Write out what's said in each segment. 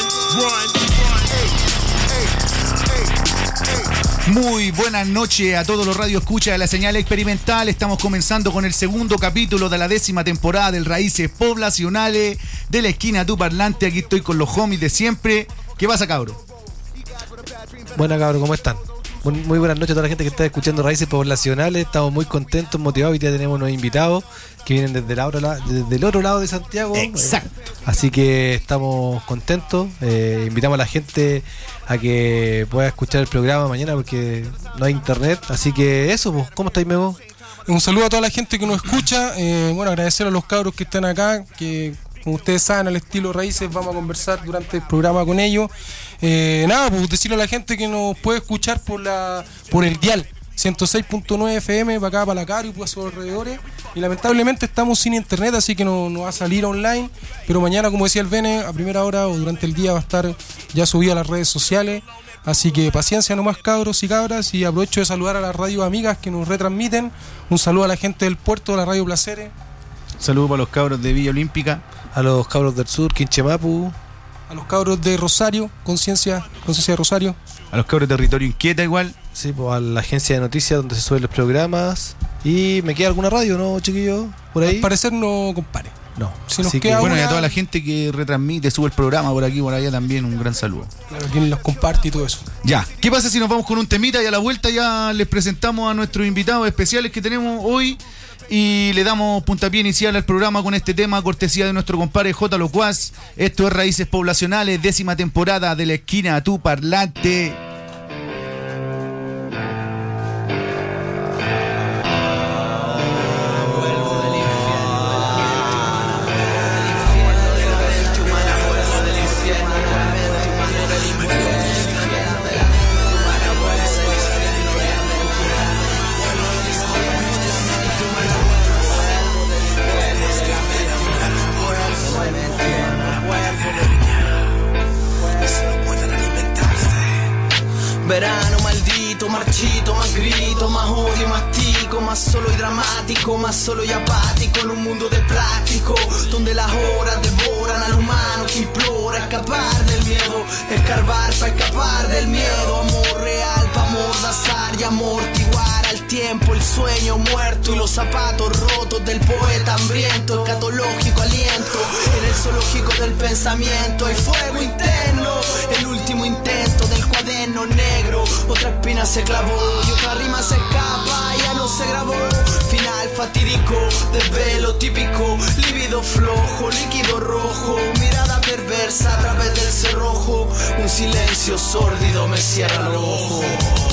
Muy buenas noches a todos los radioescuchas de la señal experimental. Estamos comenzando con el segundo capítulo de la 10ª temporada del Raíces Poblacionales de la esquina Tu Parlante. Aquí estoy con los homies de siempre. ¿Qué pasa, cabro? Buenas, cabro, ¿cómo están? Muy buenas noches a toda la gente que está escuchando Raíces Poblacionales. Estamos muy contentos, motivados. Hoy día tenemos unos invitados que vienen desde el otro lado de Santiago. Exacto. Así que estamos contentos. Invitamos a la gente a que pueda escuchar el programa mañana porque no hay internet. Así que eso, pues, ¿cómo estáis, Memo? Un saludo a toda la gente que nos escucha. Agradecer a los cabros que están acá, que como ustedes saben, al estilo Raíces, vamos a conversar durante el programa con ellos. Pues decirle a la gente que nos puede escuchar por el dial 106.9 FM para acá, para la Caro y por sus alrededores. Y lamentablemente estamos sin internet, así que no va a salir online. Pero mañana, como decía el Bene, a primera hora o durante el día va a estar ya subido a las redes sociales. Así que paciencia nomás, cabros y cabras. Y aprovecho de saludar a las radios amigas que nos retransmiten. Un saludo a la gente del puerto, de la Radio Placeres. Saludos para los cabros de Villa Olímpica. A los cabros del sur, Quinchemapu. A los cabros de Rosario, Conciencia de Rosario. A los cabros de Territorio Inquieta igual. Sí, pues a la agencia de noticias donde se suben los programas. Y me queda alguna radio, ¿no, chiquillos? Por ahí. Al parecer no, compadre. No. Si nos queda bueno, y a toda la gente que retransmite, sube el programa por aquí y por allá también, un gran saludo. Claro, quien los comparte y todo eso. Ya, ¿qué pasa si nos vamos con un temita y a la vuelta ya les presentamos a nuestros invitados especiales que tenemos hoy? Y le damos puntapié inicial al programa con este tema, cortesía de nuestro compadre J. Locuaz. Esto es Raíces Poblacionales, 10ª temporada de la esquina Tu Parlante. Verano maldito, marchito, más grito, más odio, más tico, más solo y dramático, más solo y apático en un mundo de plástico, donde las horas devoran al humano que implora escapar del miedo, escarbar para escapar del miedo, amor real para amordazar y amortiguar al tiempo, el sueño muerto y los zapatos rotos del poeta hambriento, escatológico aliento, en el zoológico del pensamiento hay fuego interno, el último intento del cuaderno negro, otra espina se clavó y otra rima se escapa, ya no se grabó, final fatídico, desvelo típico, lívido flojo, líquido rojo, mirada perversa a través del cerrojo, un silencio sórdido me cierra el ojo.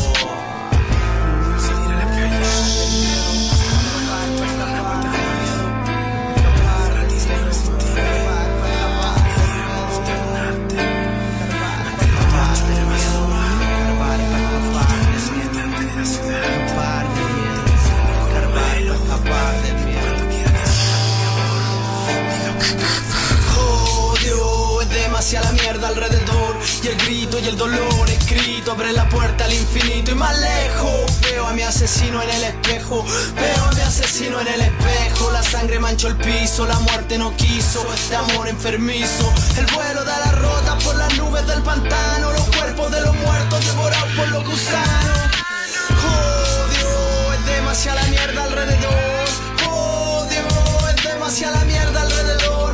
Hacia la mierda alrededor y el grito y el dolor escrito abre la puerta al infinito y más lejos veo a mi asesino en el espejo, veo a mi asesino en el espejo, la sangre manchó el piso, la muerte no quiso este amor enfermizo, el vuelo de las rotas por las nubes del pantano, los cuerpos de los muertos devorados por los gusanos, odio, es demasiada la mierda alrededor, odio, es demasiada la mierda alrededor,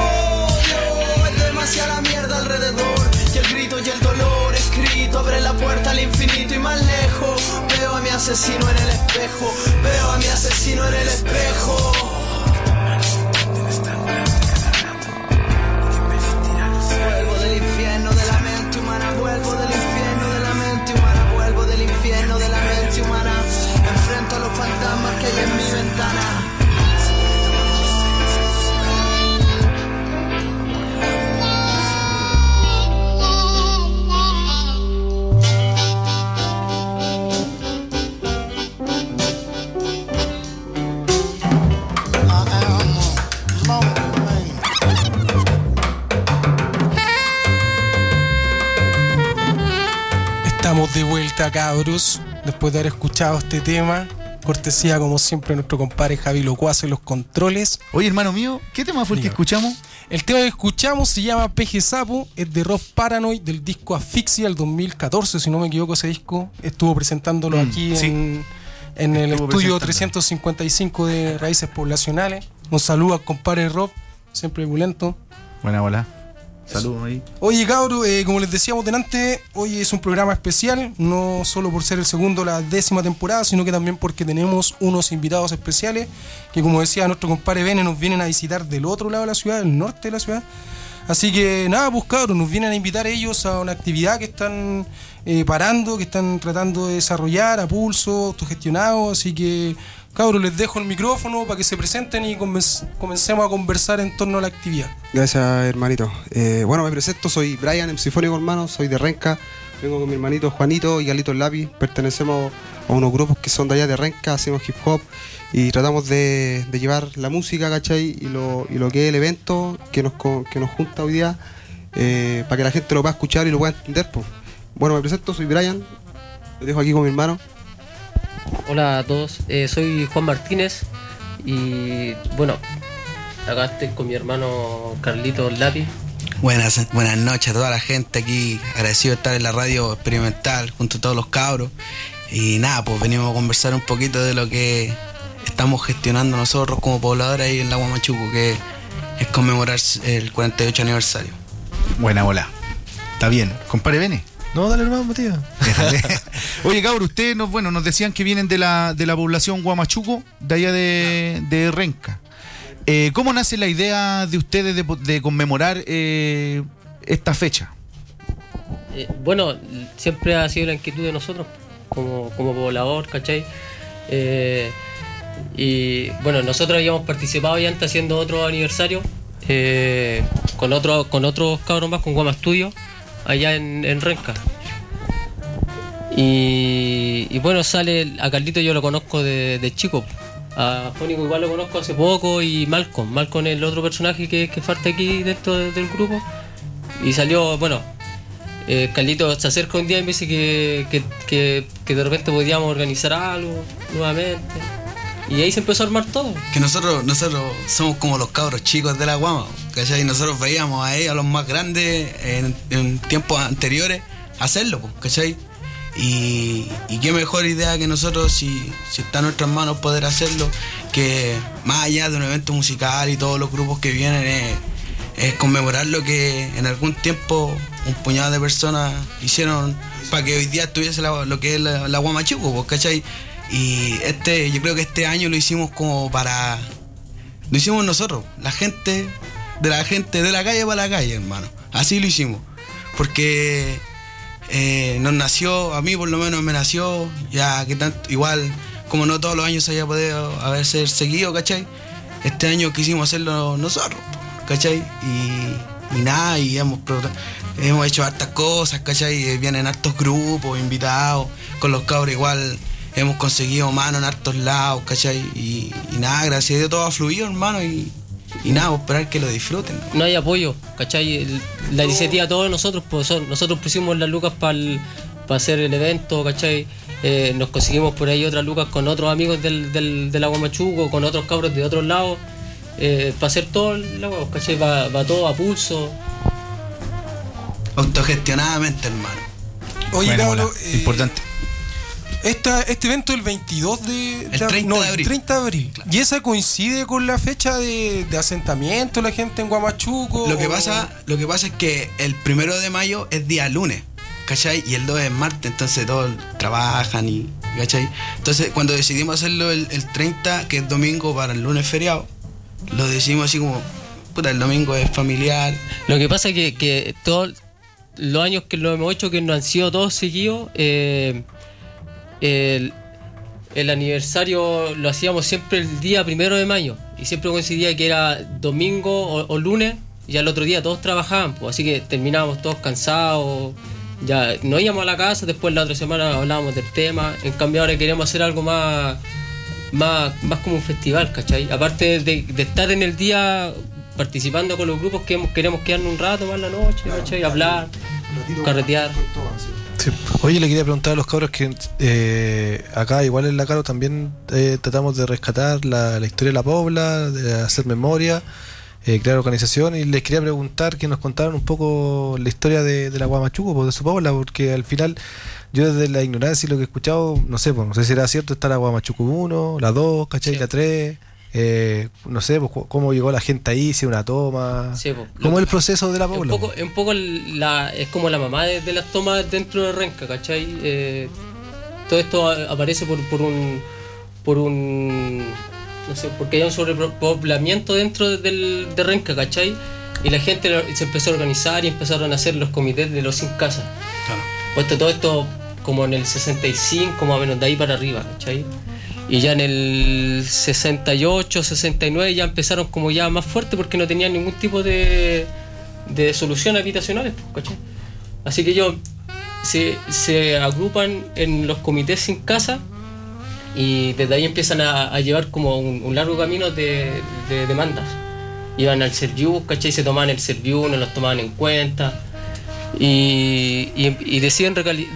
hacia la mierda alrededor y el grito y el dolor escrito abre la puerta al infinito y más lejos veo a mi asesino en el espejo, veo a mi asesino en el espejo. Vuelvo del infierno de la mente humana, vuelvo del infierno de la mente humana, vuelvo del infierno de la mente humana, enfrento a los fantasmas que hay en mi ventana. Estamos de vuelta, cabros, después de haber escuchado este tema cortesía como siempre de nuestro compadre Javi Locuaz en los controles. Oye, hermano mío, ¿qué tema fue el que escuchamos? El tema que escuchamos se llama Peje Sapo, es de Rob Paranoid del disco Asfixia del 2014, si no me equivoco. Ese disco estuvo presentándolo aquí sí. en el Estuvo estudio presentando. 355 de Raíces Poblacionales. Un saludo al compadre Rob, siempre opulento. Buena bola. Saludos ahí. Oye, cabros, como les decíamos delante, hoy es un programa especial, no solo por ser el segundo de la 10ª temporada, sino que también porque tenemos unos invitados especiales que, como decía nuestro compadre Bene, nos vienen a visitar del otro lado de la ciudad, del norte de la ciudad. Así que nada, pues cabros, nos vienen a invitar ellos a una actividad que están parando, que están tratando de desarrollar a pulso, autogestionado. Así que, cabros, les dejo el micrófono para que se presenten y comencemos a conversar en torno a la actividad. Gracias, hermanito. Bueno, me presento, soy Brian, el Sinfónico, hermano, soy de Renca. Vengo con mi hermanito Juanito y Galito el Lápiz. Pertenecemos a unos grupos que son de allá de Renca, hacemos hip hop y tratamos de llevar la música, ¿cachai? Y lo que es el evento que nos junta hoy día, para que la gente lo pueda escuchar y lo pueda entender, pues. Bueno, me presento, soy Brian, lo dejo aquí con mi hermano. Hola a todos, soy Juan Martínez y bueno, acá estoy con mi hermano Carlito Lápiz. Buenas noches a toda la gente aquí, agradecido de estar en la radio experimental junto a todos los cabros. Y nada, pues venimos a conversar un poquito de lo que estamos gestionando nosotros como pobladores ahí en la Guamachuco, que es conmemorar el 48 aniversario. Buena bola. Está bien. Compadre Bene. No, dale hermano, tío. Oye, cabrón, ustedes nos decían que vienen de la población Guamachuco, de allá de Renca. ¿Cómo nace la idea de ustedes de conmemorar esta fecha? Bueno, siempre ha sido la inquietud de nosotros como poblador, ¿cachai? Y bueno, nosotros habíamos participado ya antes haciendo otro aniversario con otros cabros más, con Guama Studio, allá en Renca. Y bueno, sale a Carlito, yo lo conozco de chico. A Fónico igual lo conozco hace poco, y Malcolm es el otro personaje que falta aquí dentro del grupo. Y salió, bueno, Carlito se acerca un día y me dice que de repente podíamos organizar algo nuevamente. Y ahí se empezó a armar todo. Que nosotros somos como los cabros chicos de la Guama, ¿cachai? Nosotros veíamos a ellos, a los más grandes, en tiempos anteriores, hacerlo, ¿cachai? Y qué mejor idea que nosotros, si está en nuestras manos poder hacerlo, que más allá de un evento musical y todos los grupos que vienen, es conmemorar lo que en algún tiempo un puñado de personas hicieron para que hoy día estuviese lo que es la Guamachuco, ¿cachai? Y yo creo que este año lo hicimos lo hicimos nosotros, la gente de la calle para la calle, hermano. Así lo hicimos, porque nos nació, a mí por lo menos me nació, ya que tanto, igual como no todos los años se haya podido haberse seguido, ¿cachai? Este año quisimos hacerlo nosotros, ¿cachai? Y nada, y hemos hecho hartas cosas, ¿cachai? Vienen hartos grupos, invitados, con los cabros igual hemos conseguido mano en hartos lados, ¿cachai? Y nada, gracias a Dios todo ha fluido, hermano, y nada, esperar que lo disfruten. No hay apoyo, ¿cachai? La iniciativa de todos nosotros, pues nosotros pusimos las lucas para hacer el evento, ¿cachai? Nos conseguimos por ahí otras lucas con otros amigos de la Guamachuco, con otros cabros de otros lados, para hacer todo, ¿cachai? Va todo a pulso. Autogestionadamente, hermano. Oye, Buena cabro, bola. Importante. Este evento es el 22 de El 30 de abril. Claro. ¿Y esa coincide con la fecha de asentamiento de la gente en Guamachuco? Lo que pasa es que el 1 de mayo es día lunes, ¿cachai? Y el 2 es martes, entonces todos trabajan, ¿cachai? Entonces cuando decidimos hacerlo el 30, que es domingo para el lunes feriado, lo decidimos así como, puta, el domingo es familiar. Lo que pasa es que todos los años que lo hemos hecho, que no han sido todos seguidos, el aniversario lo hacíamos siempre el día 1 de mayo, y siempre coincidía que era domingo o lunes, y al otro día todos trabajaban, pues, así que terminábamos todos cansados, ya nos íbamos a la casa, después la otra semana hablábamos del tema. En cambio ahora queremos hacer algo más como un festival, ¿cachai? Aparte de estar en el día participando con los grupos, queremos quedarnos un rato más en la noche, ¿cachai? Hablar, carretear. Sí. Oye, le quería preguntar a los cabros que acá, igual en la Caro, también tratamos de rescatar la historia de la Pobla, de hacer memoria, crear organización, y les quería preguntar que nos contaran un poco la historia de la Guamachuco, pues, de su Pobla, porque al final yo desde la ignorancia y lo que he escuchado, no sé si era cierto, está la Guamachuco 1, la 2, ¿cachai? Sí. La 3, no sé, pues, cómo llegó la gente ahí, si una toma, Sí, pues, cómo es el proceso de la Pobla. Un poco es como la mamá de las tomas dentro de Renca, ¿cachai? Todo esto aparece por un no sé, porque hay un sobrepoblamiento dentro de Renca, ¿cachai? Y la gente se empezó a organizar y empezaron a hacer los comités de los sin casa. Claro. Puesto todo esto como en el 65, más o menos de ahí para arriba, ¿cachai? Y ya en el 68, 69 ya empezaron como ya más fuerte porque no tenían ningún tipo de solución habitacionales, ¿cachai? Así que ellos se agrupan en los comités sin casa y desde ahí empiezan a llevar como un largo camino de demandas. Iban al Serviu, ¿cachai? Se tomaban el Serviu, no los tomaban en cuenta y deciden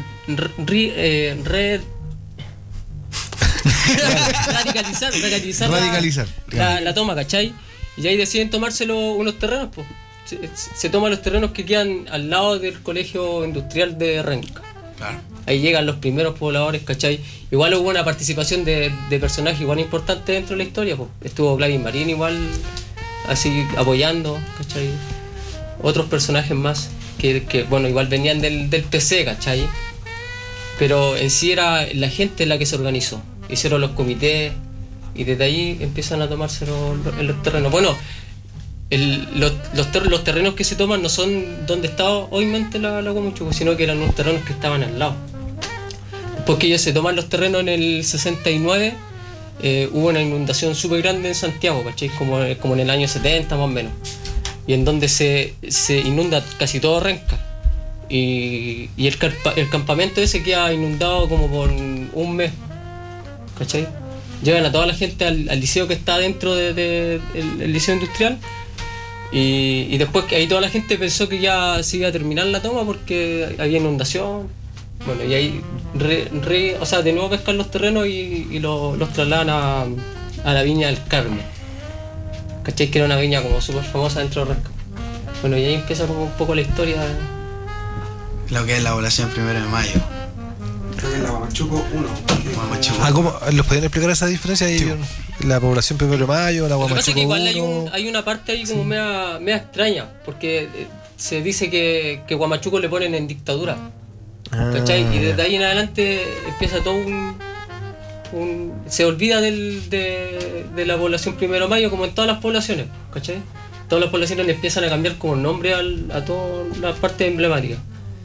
radicalizar la toma, ¿cachai? Y ahí deciden tomárselo unos terrenos, pues. Se toman los terrenos que quedan al lado del colegio industrial de Renca. Claro. Ahí llegan los primeros pobladores, ¿cachai? Igual hubo una participación de personajes igual importantes dentro de la historia, pues. Estuvo Gladys Marín igual así apoyando, ¿cachai? Otros personajes más que bueno, igual venían del PC, ¿cachai? Pero en sí era la gente la que se organizó. Hicieron los comités y desde ahí empiezan a tomarse los terrenos. Bueno, los terrenos que se toman no son donde estaba obviamente la Guamachuco, sino que eran unos terrenos que estaban al lado. Porque ellos se toman los terrenos en el 69, hubo una inundación súper grande en Santiago, ¿cachai? Como en el año 70 más o menos. Y en donde se inunda casi todo Renca. Y el campamento ese queda inundado como por un mes, ¿cachai? Llevan a toda la gente al liceo que está dentro del liceo industrial y después que ahí toda la gente pensó que ya se iba a terminar la toma porque había inundación. Bueno, y ahí o sea, de nuevo pescan los terrenos y los trasladan a la viña del Carmen, ¿cachai? Que era una viña como súper famosa dentro de Renca. Bueno, y ahí empieza como un poco la historia. Lo que es la población 1 de mayo. Creo que es la Guamachuco 1. ¿Cómo los podrían explicar esa diferencia ahí? Sí. La población 1 de mayo, la Lo que pasa es Guamachuco que igual 1. hay una parte ahí como media extraña, porque se dice que Guamachuco le ponen en dictadura, ¿cachai? Y desde ahí en adelante empieza todo se olvida de la población 1 de mayo, como en todas las poblaciones, ¿cachai? Todas las poblaciones le empiezan a cambiar como nombre a todas las partes emblemáticas.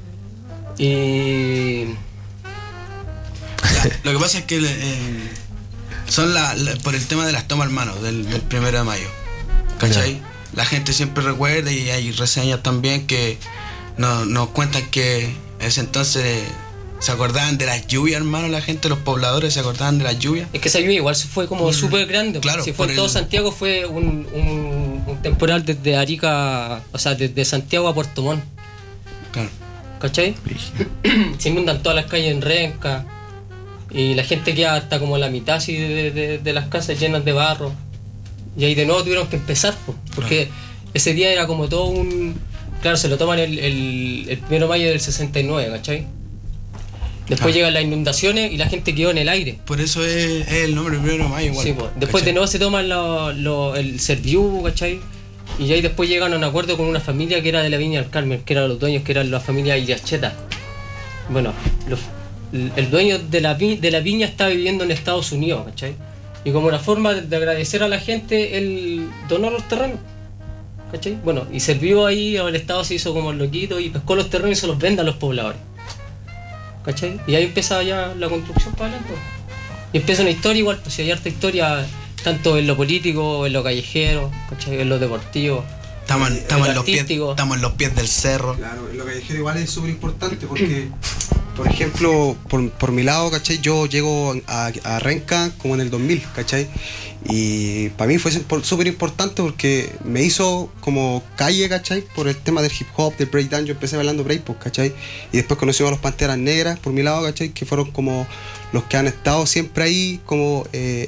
Y lo que pasa es que son por el tema de las tomas, hermano, del 1 de mayo, ¿cachai? Yeah. La gente siempre recuerda y hay reseñas también que nos cuentan que en ese entonces se acordaban de las lluvias, hermano. La gente, los pobladores se acordaban de las lluvias. Es que esa lluvia igual fue como súper grande. Claro, si fue en todo Santiago, fue un temporal desde Arica, o sea, desde Santiago a Puerto Montt. Claro. ¿Cachai? Se inundan todas las calles en Renca y la gente queda hasta como la mitad así de las casas llenas de barro. Y ahí de nuevo tuvieron que empezar, porque ese día era como todo claro, se lo toman el 1 de mayo del 69, ¿cachai? Después llegan las inundaciones y la gente quedó en el aire. Por eso es el nombre 1 de mayo igual. Sí, pues. Después, ¿cachai? De nuevo se toman el Serviu, ¿cachai? Y ahí después llegan a un acuerdo con una familia que era de la Viña del Carmen, que eran los dueños, que eran la familia Iriacheta. Bueno, el dueño de la viña estaba viviendo en Estados Unidos, ¿cachai? Y como una forma de agradecer a la gente, él donó los terrenos, ¿cachai? Bueno, y Serviu ahí, el Estado se hizo como el loquito y pescó los terrenos y se los vende a los pobladores, ¿cachai? Y ahí empieza ya la construcción para adelante. Y empieza una historia igual, pues si hay harta historia, tanto en lo político, en lo callejero, ¿cachai? En lo deportivo. Estamos en los pies del cerro. Claro, en lo callejero igual es súper importante porque Por ejemplo, por mi lado, ¿cachai? Yo llego a Renca como en el 2000, ¿cachai? Y para mí fue súper importante porque me hizo como calle, ¿cachai? Por el tema del hip hop, del breakdance. Yo empecé bailando breakpop, ¿cachai? Y después conocimos a los Panteras Negras, por mi lado, ¿cachai? Que fueron como los que han estado siempre ahí como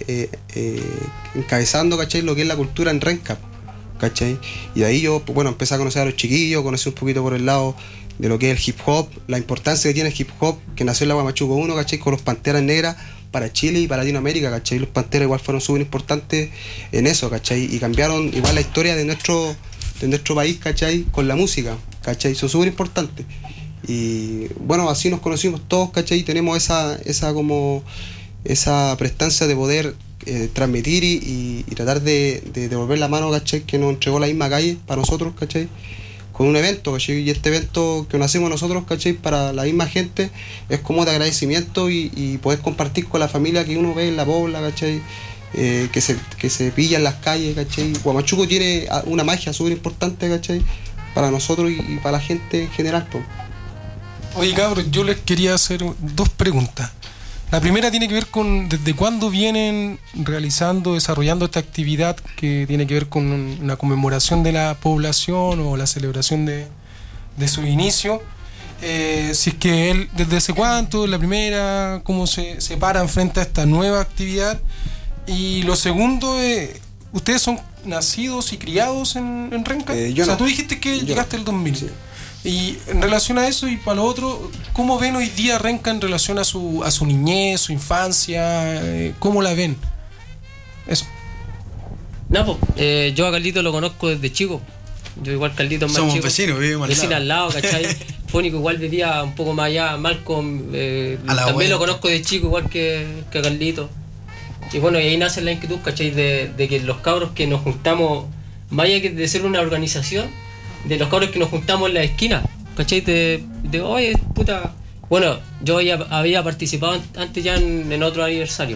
encabezando, ¿cachai? Lo que es la cultura en Renca, ¿cachai? Y de ahí yo, bueno, empecé a conocer a los chiquillos, conocí un poquito por el lado de lo que es el hip hop, la importancia que tiene el hip hop, que nació en la Guamachuco 1, ¿cachai? Con los Panteras Negras para Chile y para Latinoamérica, ¿cachai? Los Panteras igual fueron súper importantes en eso, ¿cachai? Y cambiaron igual la historia de nuestro país, ¿cachai? Con la música, ¿cachai? Son súper importantes. Y bueno, así nos conocimos todos, ¿cachai? Y tenemos esa prestancia de poder transmitir y tratar de devolver la mano, ¿cachai? Que nos entregó la misma calle para nosotros, ¿cachai? Con un evento, ¿cachai? Y este evento que nacimos nosotros, ¿cachai? Para la misma gente es como de agradecimiento y poder compartir con la familia que uno ve en la pobla, ¿cachai? Que se pilla en las calles, ¿cachai? Guamachuco tiene una magia súper importante, ¿cachai? Para nosotros y para la gente en general, pues. Oye, cabros, yo les quería hacer 2 preguntas. La primera tiene que ver con desde cuándo vienen desarrollando esta actividad que tiene que ver con una conmemoración de la población o la celebración de su inicio. Si es que desde hace cuánto, la primera, cómo se paran frente a esta nueva actividad. Y lo segundo, ¿ustedes son nacidos y criados en Renca? Yo o sea, no. tú dijiste que llegaste el 2000. Sí. Y en relación a eso y para lo otro, ¿cómo ven hoy día Renca en relación a su niñez, su infancia? ¿Cómo la ven? Eso. No, pues, yo a Carlito lo conozco desde chico. Yo igual Carlito es más Somos chico. vecinos, vivimos al lado, ¿cachai? Fónico igual vivía un poco más allá, Malcolm, también lo conozco de chico igual que a Carlito. Y bueno, y ahí nace la inquietud, ¿cachai? De que los cabros que nos juntamos, más allá que de ser una organización, de los cabros que nos juntamos en la esquina, ¿cachai? De oye, puta. Bueno, yo había participado antes ya en otro aniversario.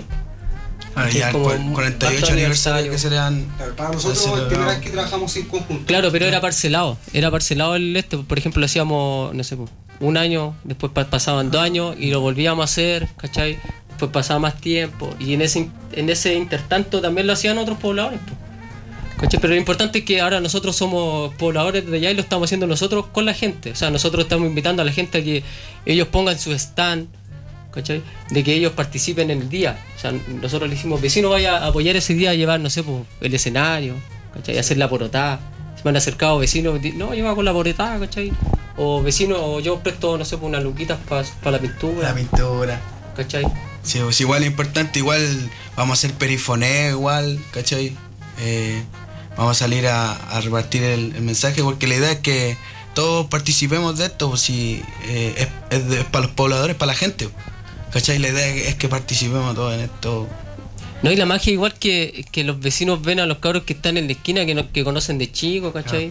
Ya el 48 aniversario que se le dan. Para nosotros es la primera vez que trabajamos en conjunto. Claro, pero era parcelado el por ejemplo, lo hacíamos, no sé, un año, después pasaban 2 años y lo volvíamos a hacer, ¿cachai? Después pasaba más tiempo y en ese intertanto también lo hacían otros pobladores, ¿cachai? Pero lo importante es que ahora nosotros somos pobladores de allá y lo estamos haciendo nosotros con la gente. O sea, nosotros estamos invitando a la gente a que ellos pongan su stand, ¿cachai? De que ellos participen en el día. O sea, nosotros le decimos, vecino, vaya a apoyar ese día a llevar, no sé, el escenario, ¿cachai? A hacer la porotada. Se me han acercado vecinos, no, lleva con la porotada, ¿cachai? O vecino, yo presto, no sé, unas luquitas para la pintura. La pintura. ¿Cachai? Sí, pues igual es importante, igual vamos a hacer perifoneo igual, ¿cachai? Vamos a salir a repartir el mensaje porque la idea es que todos participemos de esto, pues si es para los pobladores, para la gente, ¿cachai? La idea es que participemos todos en esto. No, y la magia igual que los vecinos ven a los cabros que están en la esquina, que conocen de chicos, ¿cachai?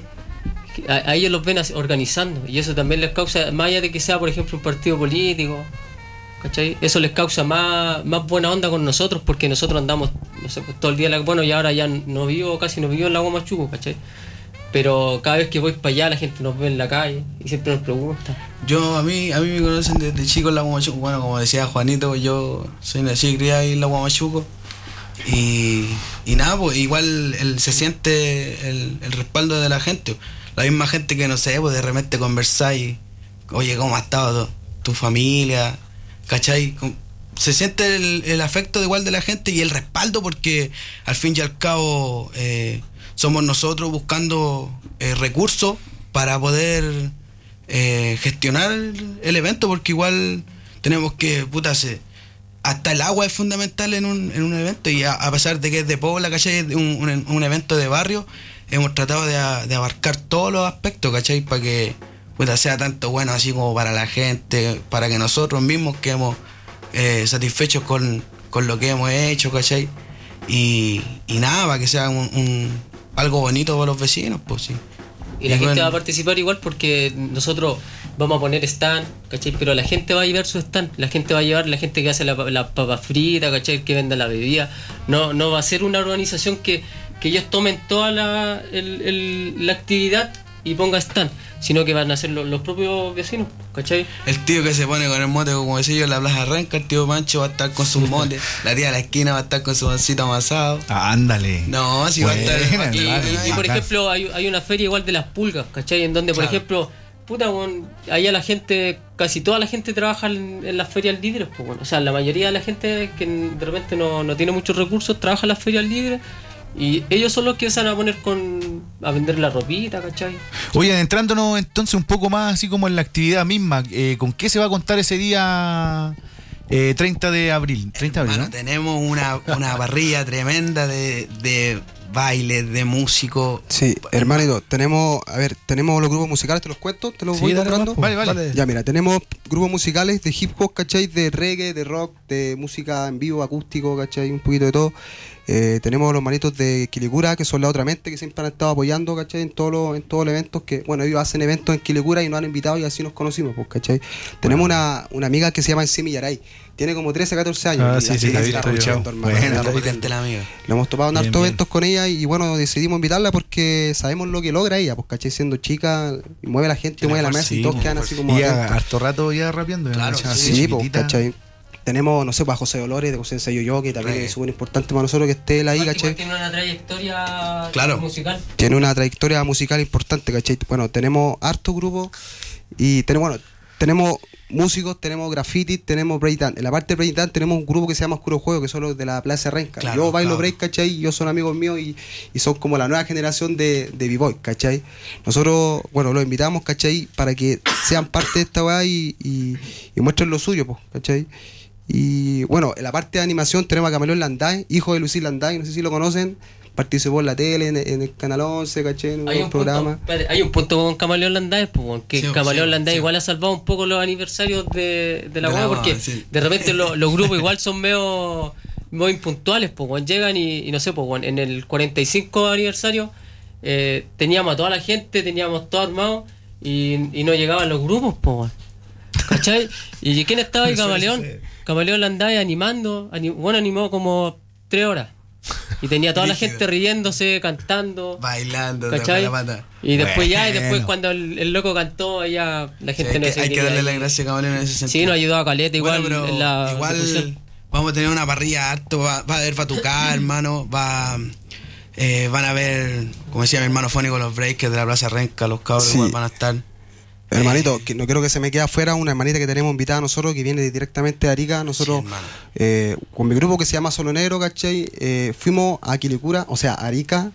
A ellos los ven organizando y eso también les causa, más allá de que sea por ejemplo un partido político, ¿cachai? Eso les causa más buena onda con nosotros porque nosotros andamos, no sé, pues, todo el día, bueno, y ahora ya casi no vivo en la Guamachuco, ¿cachai? Pero cada vez que voy para allá la gente nos ve en la calle y siempre nos pregunta. A mí me conocen desde chico en la Guamachuco. Bueno, como decía Juanito, yo soy nacido y criado ahí en la Guamachuco. Y nada, pues igual se siente el respaldo de la gente. La misma gente que no sé, pues de repente conversáis, oye, ¿cómo ha estado tu familia? ¿Cachai? Se siente el afecto igual de la gente y el respaldo porque al fin y al cabo somos nosotros buscando recursos para poder gestionar el evento porque igual tenemos que, hasta el agua es fundamental en un evento y a pesar de que es de Pobla, ¿cachai? Es un evento de barrio, hemos tratado de abarcar todos los aspectos, ¿cachai? Para que sea tanto bueno así como para la gente, para que nosotros mismos quedemos satisfechos con lo que hemos hecho, ¿cachai? Y nada, para que sea algo bonito para los vecinos, pues sí. Y la gente va a participar igual porque nosotros vamos a poner stand, ¿cachai? Pero la gente va a llevar su stand, la gente que hace la papa frita, ¿cachai? Que venda la bebida. No va a ser una organización que ellos tomen toda la actividad y ponga stand. sino que van a ser los propios vecinos, ¿cachai? El tío que se pone con el mote, como decía yo, en la Plaza Renca, el tío Pancho va a estar con sus motes, la tía de la esquina va a estar con su pancito amasado. Ándale. No, si va a estar. Y por ejemplo, hay una feria igual de las pulgas, ¿cachai? En donde, por ejemplo, puta, bueno, allá la gente, casi toda la gente trabaja en las ferias libres, pues, bueno. O sea, la mayoría de la gente que de repente no tiene muchos recursos trabaja en las ferias libres. Y ellos son los que se van a poner a vender la ropita, ¿cachai? Oye, adentrándonos entonces un poco más así como en la actividad misma, ¿con qué se va a contar ese día 30 de abril? 30 de abril, Bueno, ¿no? tenemos una parrilla tremenda de bailes, de músicos. Sí, hermanito, tenemos los grupos musicales, te los cuento, te los voy dale nombrando. nomás, Vale, vale. Ya, mira, tenemos grupos musicales de hip hop, ¿cachai? De reggae, de rock, de música en vivo, acústico, ¿cachai? Un poquito de todo. Tenemos los manitos de Quilicura, que son la otra mente, que siempre han estado apoyando, ¿cachai? En todos los eventos, que bueno, ellos hacen eventos en Quilicura y nos han invitado y así nos conocimos, pues, ¿cachai? Tenemos una amiga que se llama Ensimi Yaray, tiene como 13, 14 años. Ah, y sí, así sí, la he está visto yo. rompiendo, hermano, Buena, está La rompiendo. potente la amiga. Lo hemos topado en Bien, hartos bien. eventos con ella y bueno, decidimos invitarla porque sabemos lo que logra ella, pues, ¿cachai? Siendo chica, mueve la gente, Tiene mueve la fuerza, mesa y sí, todos pues, quedan así como Y atentos. harto rato ya rapeando. Claro, una Sí, pues, chiquitita. ¿cachai? Tenemos, no sé, pues a José Dolores de José Ensayo Yo, que también Reggae. es súper importante para nosotros que esté él ahí, Igual ¿cachai? tiene una trayectoria Claro. musical. Tiene una trayectoria musical importante, ¿cachai? Bueno, tenemos hartos grupos y tenemos músicos, tenemos graffiti, tenemos breakdance. En la parte de breakdance tenemos un grupo que se llama Oscuro Juego, que son los de la Plaza Renca. Claro, yo bailo claro. break, ¿cachai? Y ellos son amigos míos y son como la nueva generación de B-Boy, ¿cachai? Nosotros, bueno, los invitamos, ¿cachai? Para que sean parte de esta weá y muestren lo suyo, pues, ¿cachai? Y bueno, en la parte de animación tenemos a Camaleón Landay, hijo de Lucille Landay, no sé si lo conocen, participó en la tele, en el Canal 11, ¿cachai? En un programa. Hay un punto con Camaleón Landais, pues, que Sí, Camaleón sí, Landais sí. igual ha salvado un poco los aniversarios de la De la web, porque web, sí. de repente los grupos igual son medio impuntuales, pues, llegan y no sé, pues, en el 45 aniversario teníamos a toda la gente, teníamos todo armado y no llegaban los grupos, pues, ¿cachai? ¿Y quién estaba ahí? Camaleón Landais animando, animó como 3 horas. Y tenía toda la Brígido. gente riéndose, cantando, Bailando, ¿cachai? la pata. Y después y después Bueno. cuando el loco cantó, ya la Sí, gente no se hay que quería darle ir. las gracias a Camaleón en ese sentido. Sí, nos ayudó a Caleta igual Bueno, pero en la igual difusión. vamos a tener una parrilla harto, va a haber Fatucá, hermano, van a ver, como decía mi hermano Fónico, los breakers de la Plaza Renca, los cabros Sí. igual van a estar. Hermanito, que no quiero que se me quede afuera una hermanita que tenemos invitada a nosotros, que viene directamente de Arica. Nosotros, Sí, hermano. con mi grupo que se llama Solo Negro, ¿cachai? Fuimos a Quilicura, o sea, a Arica,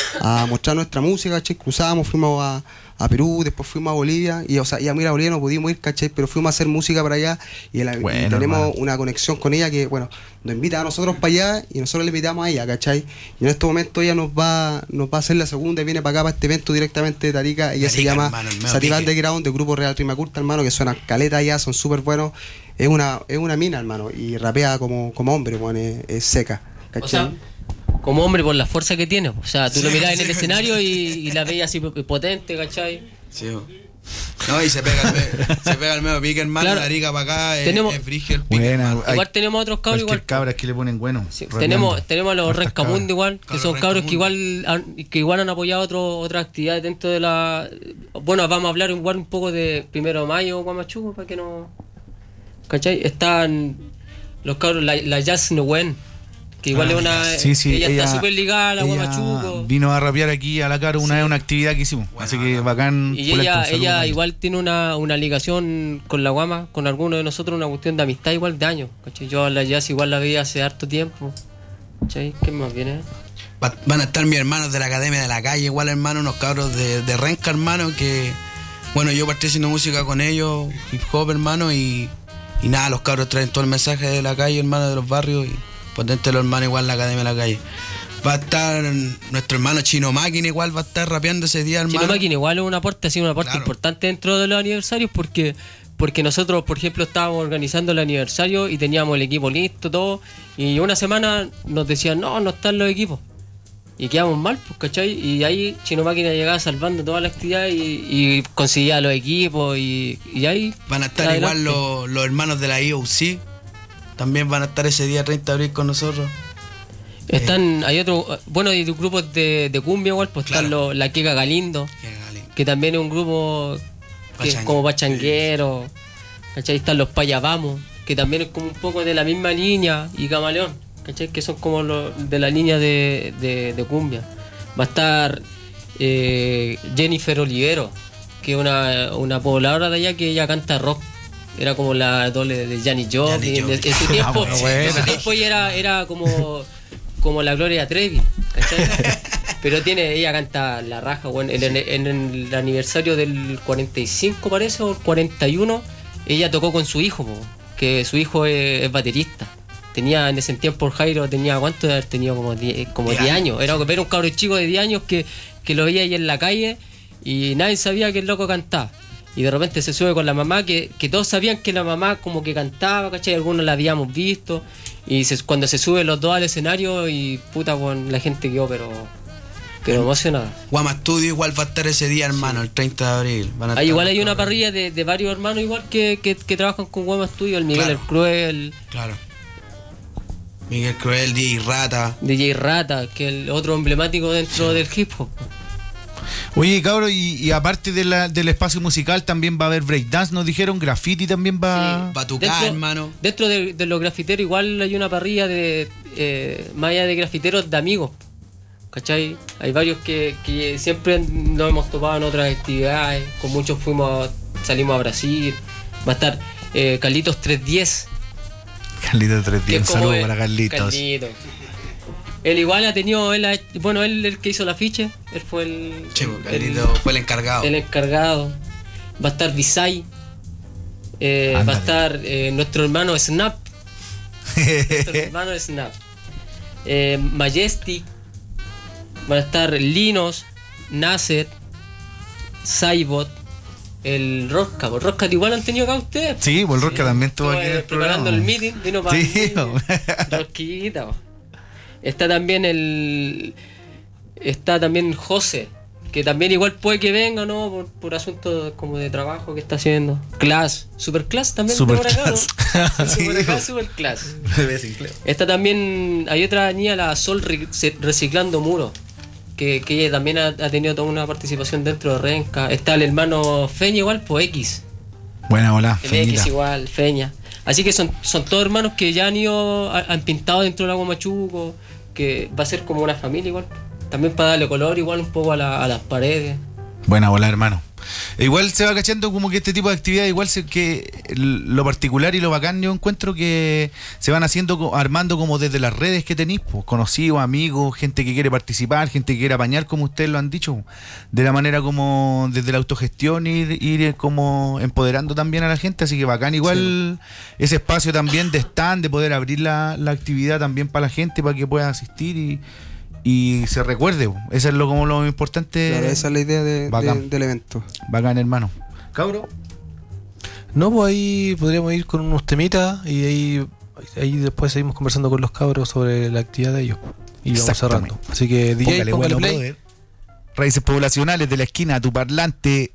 a mostrar nuestra música, ¿cachai? Cruzamos, fuimos a Perú, después fuimos a Bolivia, y o sea, y a mí a Bolivia no pudimos ir, ¿cachai? Pero fuimos a hacer música para allá, y Bueno, tenemos hermano. una conexión con ella que, bueno, nos invita a nosotros para allá, y nosotros le invitamos a ella, ¿cachai? Y en este momento ella nos va a hacer la segunda, y viene para acá, para este evento directamente de Arica. Ella se Arica, llama hermano, el medio Sativa pique. Underground, de grupo Real Rima Curta, hermano, que suenan caleta allá, son súper buenos. Es una mina, hermano, y rapea como hombre, bueno, es seca, O ¿cachai? sea, como hombre por la fuerza que tiene. O sea, tú lo Sí, mirás en sí. el escenario y la veías así potente, ¿cachai? Sí, bo. No, y se pega el medio pique, hermano, Claro. la Arica para acá, Tenemos- es frigio el pique, Buena, hermano. hay Igual tenemos otros cabros cualquier igual. cabras que le ponen bueno. Sí, rapeando. tenemos a los Hartas Rencamundo cabras. igual, que Cabros son cabros que Rencamundo. igual han apoyado otras actividades dentro de la... Bueno, vamos a hablar igual un poco de 1 de mayo, Guamachuco, para que no... ¿Cachai? Están los cabros, la Jazz Nehuen, que igual es una... Sí, sí, ella está súper ligada a la ella Guamachuco. vino a rapear aquí a la Caro una vez una actividad que hicimos. Bueno, así que bacán. Y pulento, ella saludos ahí. igual tiene una ligación con la Guama, con alguno de nosotros, una cuestión de amistad igual de años, ¿cachai? Yo a la Jazz igual la veía hace harto tiempo, ¿cachai? ¿Qué más viene? Van a estar mis hermanos de la Academia de la Calle, igual, hermano, unos cabros de Renca, hermano, que, bueno, yo partí haciendo música con ellos, hip hop, hermano, y nada, los cabros traen todo el mensaje de la calle, hermano, de los barrios, y potente los hermanos, igual, la Academia de la Calle. Va a estar nuestro hermano Chino Máquina, igual, va a estar rapeando ese día, hermano. Chino Máquina igual es un aporte, ha sido un aporte Claro. importante dentro de los aniversarios porque nosotros, por ejemplo, estábamos organizando el aniversario y teníamos el equipo listo, todo, y una semana nos decían, no están los equipos. Y quedamos mal, pues, ¿cachai? Y ahí Chino Máquina llegaba salvando toda la actividad y conseguía los equipos y ahí... Van a estar adelante. igual los hermanos de la IOC, también van a estar ese día 30 de abril con nosotros. Hay otros, bueno, hay grupos de cumbia igual, pues Claro. están la Keka Galindo, Qué lindo. que también es un grupo que es como pachanguero, ¿cachai? Están los Payabamos, que también es como un poco de la misma línea, y Camaleón, ¿cachai? Que son como de la línea de cumbia. Va a estar Jennifer Olivero, que es una pobladora de allá que ella canta rock. Era como la doble de Janis Joplin. En ese tiempo, ella era como la Gloria Trevi, ¿cachai? Pero ella canta la raja, bueno, en el aniversario del 45 parece, o el 41, ella tocó con su hijo, que su hijo es baterista. Tenía en ese tiempo, Jairo tenía, ¿cuánto de haber tenido? Como 10 años. Era un cabro chico de 10 años que lo veía ahí en la calle y nadie sabía que el loco cantaba. Y de repente se sube con la mamá, que todos sabían que la mamá como que cantaba, ¿cachai? Algunos la habíamos visto. Y cuando se suben los dos al escenario, y puta, bueno, la gente quedó pero emocionada. Guama Studio igual va a estar ese día, hermano, el 30 de abril. Igual hay una parrilla de varios hermanos igual que trabajan con Guama Studio, el Miguel, claro. El Cruel. Claro. Miguel Cruel, DJ Rata, que es el otro emblemático dentro del hip hop. Oye, cabrón, y aparte del espacio musical también va a haber breakdance, nos dijeron, graffiti también va... Sí. Va a tocar, hermano. Dentro de los grafiteros igual hay una parrilla de más allá de grafiteros de amigos, ¿cachai? Hay varios que siempre nos hemos topado en otras actividades, con muchos salimos a Brasil. Va a estar Carlitos 310. Carlitos 310, un saludo para Carlitos. Él igual ha tenido, él el que hizo el afiche, él fue fue el encargado. El encargado. Va a estar Visay, va a estar nuestro hermano Snap. Majestic, van a estar Linos, Nasser, Saibot, el Rosca. ¿Por Rosca igual han tenido acá ustedes? Sí, por Rosca también estuvo aquí en el preparando programa. El meeting, vino para sí, Rosquita. Está también José, que también igual puede que venga, ¿no? Por asuntos como de trabajo que está haciendo. Class, Super Class también. Super por acá, Class. ¿no? Super Class. Está también, hay otra niña, la Sol Reciclando Muros, que ella también ha tenido toda una participación dentro de Renca. Está el hermano Feña igual, X. Buena, hola. El X igual, Feña. Así que son todos hermanos que ya han pintado dentro del Agua Machuco, que va a ser como una familia igual. También para darle color igual un poco a las paredes. Buena bola, hermano. Igual se va cachando como que este tipo de actividad, igual que lo particular y lo bacán, yo encuentro que se van armando como desde las redes que tenéis, pues, conocidos, amigos, gente que quiere participar, gente que quiere apañar, como ustedes lo han dicho, de la manera como desde la autogestión ir como empoderando también a la gente, así que bacán igual ese espacio también de stand, de poder abrir la actividad también para la gente, para que pueda asistir y se recuerde, eso es como lo importante. Claro, esa es la idea del evento. Bacán, hermano. ¿Cabro? No, pues ahí podríamos ir con unos temitas y ahí después seguimos conversando con los cabros sobre la actividad de ellos. Y vamos cerrando. Así que DJ, póngale play. Brother. Raíces poblacionales de la esquina, tu parlante.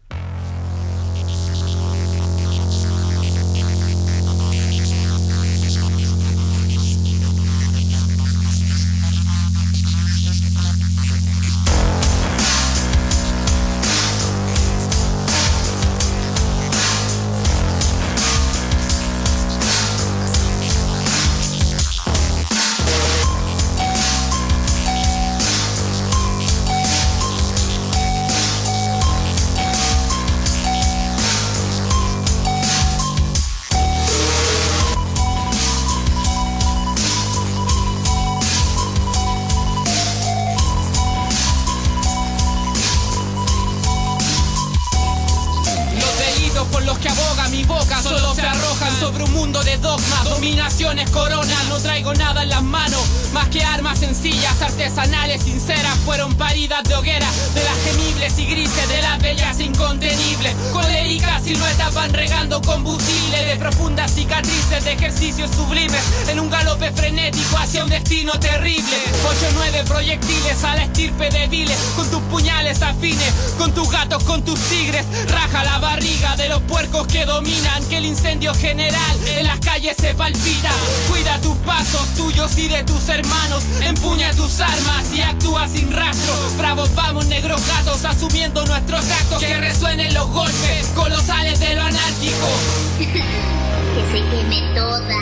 Artesanales, sinceras, fueron paridas de hoguera de las temibles y grises, de las bellas incontenibles. Coléricas siluetas van regando combustible de profundas cicatrices, de ejercicios sublimes, en un galope frenético hacia un destino terrible. 8-9 proyectiles a la estirpe de viles, con tus puñales afines, con tus gatos, con tus tigres. Raja la barriga de los puercos que dominan, que el incendio general real, en las calles se palpita. Cuida tus pasos, tuyos y de tus hermanos. Empuña tus armas y actúa sin rastro. Bravos vamos, negros gatos, asumiendo nuestros actos. Que resuenen los golpes colosales de lo anárquico. Que se queme toda.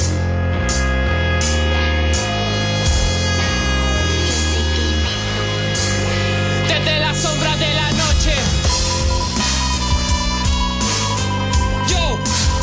Desde la sombra de la noche. Yo.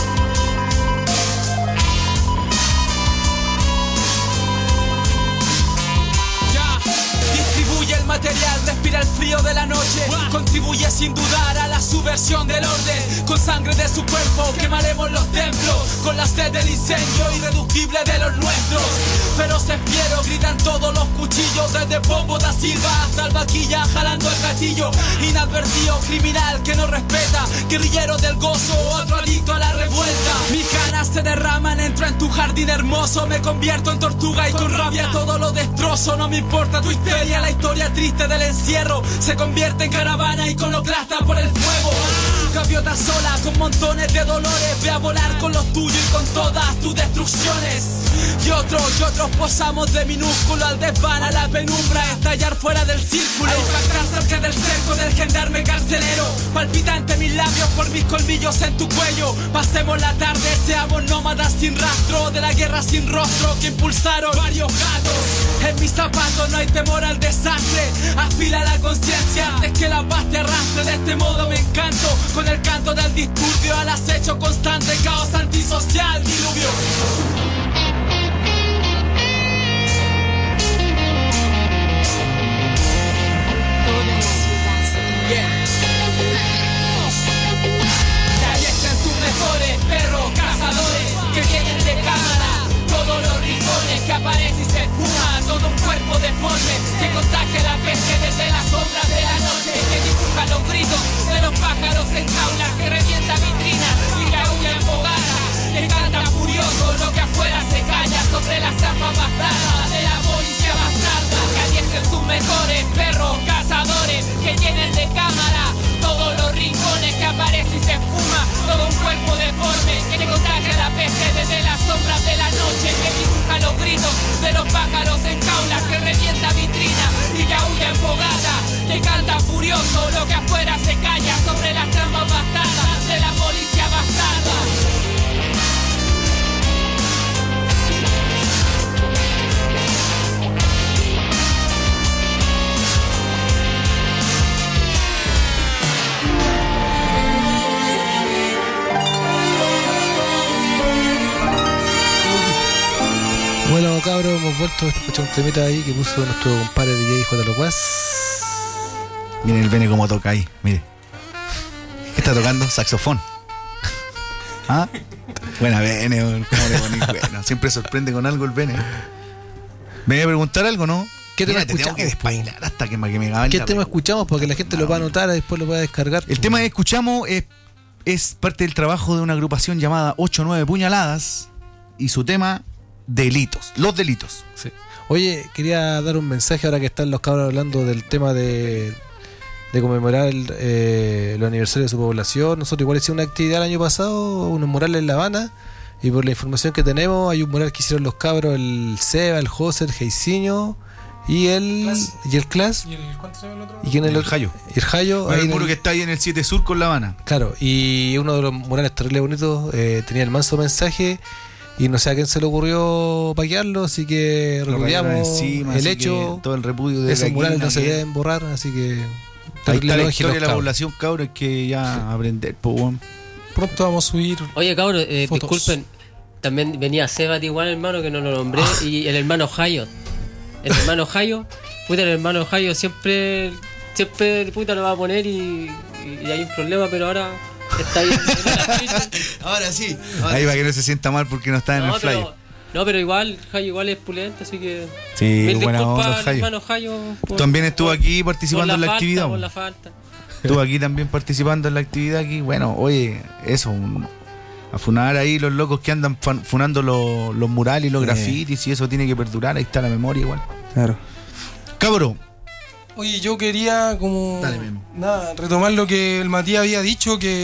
Ya. Distribuye el material, respira el frío de la noche. Contribuye sin dudar a la subversión del orden. Con sangre de su cuerpo quemaremos los templos. Con la sed del incendio irreductible de los nuestros. Feroces fieros gritan todos los cuchillos. Desde Pombo da Silva hasta el vaquilla jalando el gatillo. Inadvertido, criminal que no respeta. Guerrillero del gozo, otro adicto a la revuelta. Mis ganas se derraman, entro en tu jardín hermoso. Me convierto en tortuga y con rabia todo lo destrozo. No me importa tu histeria, la historia triste del encierro se convierte en caravana iconoclasta por el fuego. Gaviota sola con montones de dolores. Ve a volar con los tuyos y con todas tus destrucciones. Y otros posamos de minúsculo al desván, a la penumbra, estallar fuera del círculo. A impactar cerca del cerco del gendarme carcelero. Palpitante mis labios por mis colmillos en tu cuello. Pasemos la tarde, seamos nómadas sin rastro de la guerra sin rostro que impulsaron varios gatos. En mis zapatos no hay temor al desastre. Afila la conciencia antes que la paz te arrastre. De este modo me encanto con el canto del disturbio. Al acecho constante, caos antisocial, diluvio. Mejores perros cazadores que vienen de cámara, todos los rincones que aparece y se esfuma, todo un cuerpo deforme que contagia la peste desde las sombras de la noche, que dibuja los gritos de los pájaros en jaulas, que revienta vitrinas y que aúlla embogada, que canta furioso lo que afuera se calla sobre las trampas bastardas de la policía bastarda, que adiestren sus mejores perros cazadores que llenen de cámara todos los rincones que aparece y se esfuma, todo un cuerpo deforme que contagia la peste desde las sombras de la noche, que dibuja los gritos de los pájaros en jaulas, que revienta vitrina y que aúlla embogada, que canta furioso lo que afuera se calla sobre las trampas bastardas de la policía bastarda. Bueno, cabros, hemos vuelto a escuchar un temita ahí que puso nuestro compadre DJ J. Locuaz. Miren el Bene como toca ahí, mire. ¿Qué está tocando? Saxofón. ¿Ah? Buena Bene, ¿cómo le poní? Bueno, siempre sorprende con algo el Bene. ¿Venía a preguntar algo, no? ¿Qué tema Mira, te tengo que escuchamos? despailar hasta que me gabe ¿Qué la tema regla. escuchamos? Porque la gente lo va a anotar y después lo pueda descargar. El tema que escuchamos es parte del trabajo de una agrupación llamada 8-9 Puñaladas y su tema Delitos, los delitos. Sí. Oye, quería dar un mensaje ahora que están los cabros hablando del tema de conmemorar el aniversario de su población. Nosotros igual hicimos una actividad el año pasado, unos murales en La Habana, y por la información que tenemos hay un mural que hicieron los cabros, el Seba, el José, el Geisiño y el Clas. ¿Y el cuánto se llama el otro? ¿Y quién es El Jayo. El Jayo. Bueno, ahí el en muro el- que está ahí en el 7 Sur con La Habana. Claro, y uno de los murales terrible bonitos tenía el manso mensaje y no sé a quién se le ocurrió paquearlo, así que Lo rayaron repudiamos encima, el así hecho. que todo el repudio de Esos la murales quina no se que- deben borrar, así que Ahí terrible está la elogio, historia de la cabros. población, cabrón, hay que ya aprender, po, weón. Pronto vamos a subir. Oye, cabrón, Fotos. disculpen. También venía Sebat igual, hermano, que no lo nombré. Y el hermano Jayo. El hermano Jayo. Puta, el hermano Jayo siempre, puta, lo va a poner y hay un problema, pero ahora está bien. Ahora sí. Ahí para que no se sienta mal porque no está en No, el flyer. pero igual, Jayo igual es pulento, así que... Sí, mil buena disculpas onda, al Jayo. hermano Jayo. También estuvo aquí participando en la falta, actividad. por la falta. Estuvo aquí también participando en la actividad aquí. Bueno, oye, eso, a funar ahí los locos que andan funando los murales y los grafitis, y eso tiene que perdurar, ahí está la memoria igual. Claro. Cabro, Oye, yo quería como Dale, Memo. nada, retomar lo que el Matías había dicho, que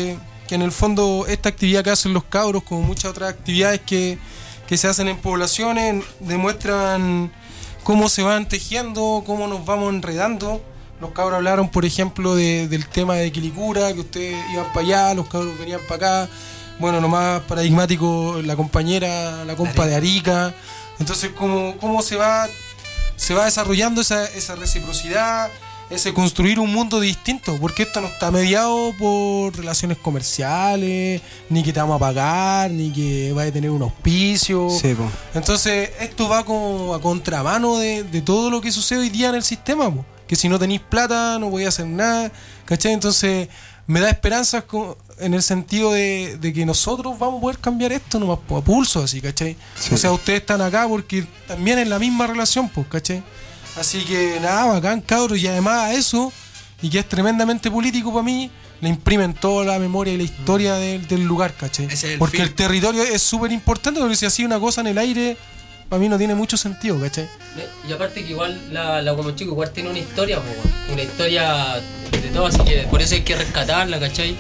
que en el fondo esta actividad que hacen los cabros, como muchas otras actividades que se hacen en poblaciones, demuestran cómo se van tejiendo, cómo nos vamos enredando. Los cabros hablaron, por ejemplo, del tema de Quilicura, que ustedes iban para allá, los cabros venían para acá. Bueno, nomás paradigmático la compañera, la compa de Arica. Entonces, cómo se va desarrollando esa reciprocidad, ese construir un mundo distinto, porque esto no está mediado por relaciones comerciales, ni que te vamos a pagar, ni que vaya a tener un auspicio. Sí, po. Entonces, esto va como a contramano de todo lo que sucede hoy día en el sistema, po. Que si no tenéis plata no podéis hacer nada, ¿cachai? Entonces, me da esperanzas en el sentido de que nosotros vamos a poder cambiar esto nomás a pulso, así, ¿cachai? Sí. O sea, ustedes están acá porque también es la misma relación, pues, ¿cachai? Así que nada, bacán, cabros, y además a eso, y que es tremendamente político para mí, le imprimen toda la memoria y la historia del lugar, ¿cachai? Ese es el Porque fin. el territorio es súper importante, porque si así una cosa en el aire, para mí no tiene mucho sentido, ¿cachai? Y aparte que igual la Como Chico igual tiene una historia, po, una historia de todo, así que por eso hay que rescatarla, ¿cachai?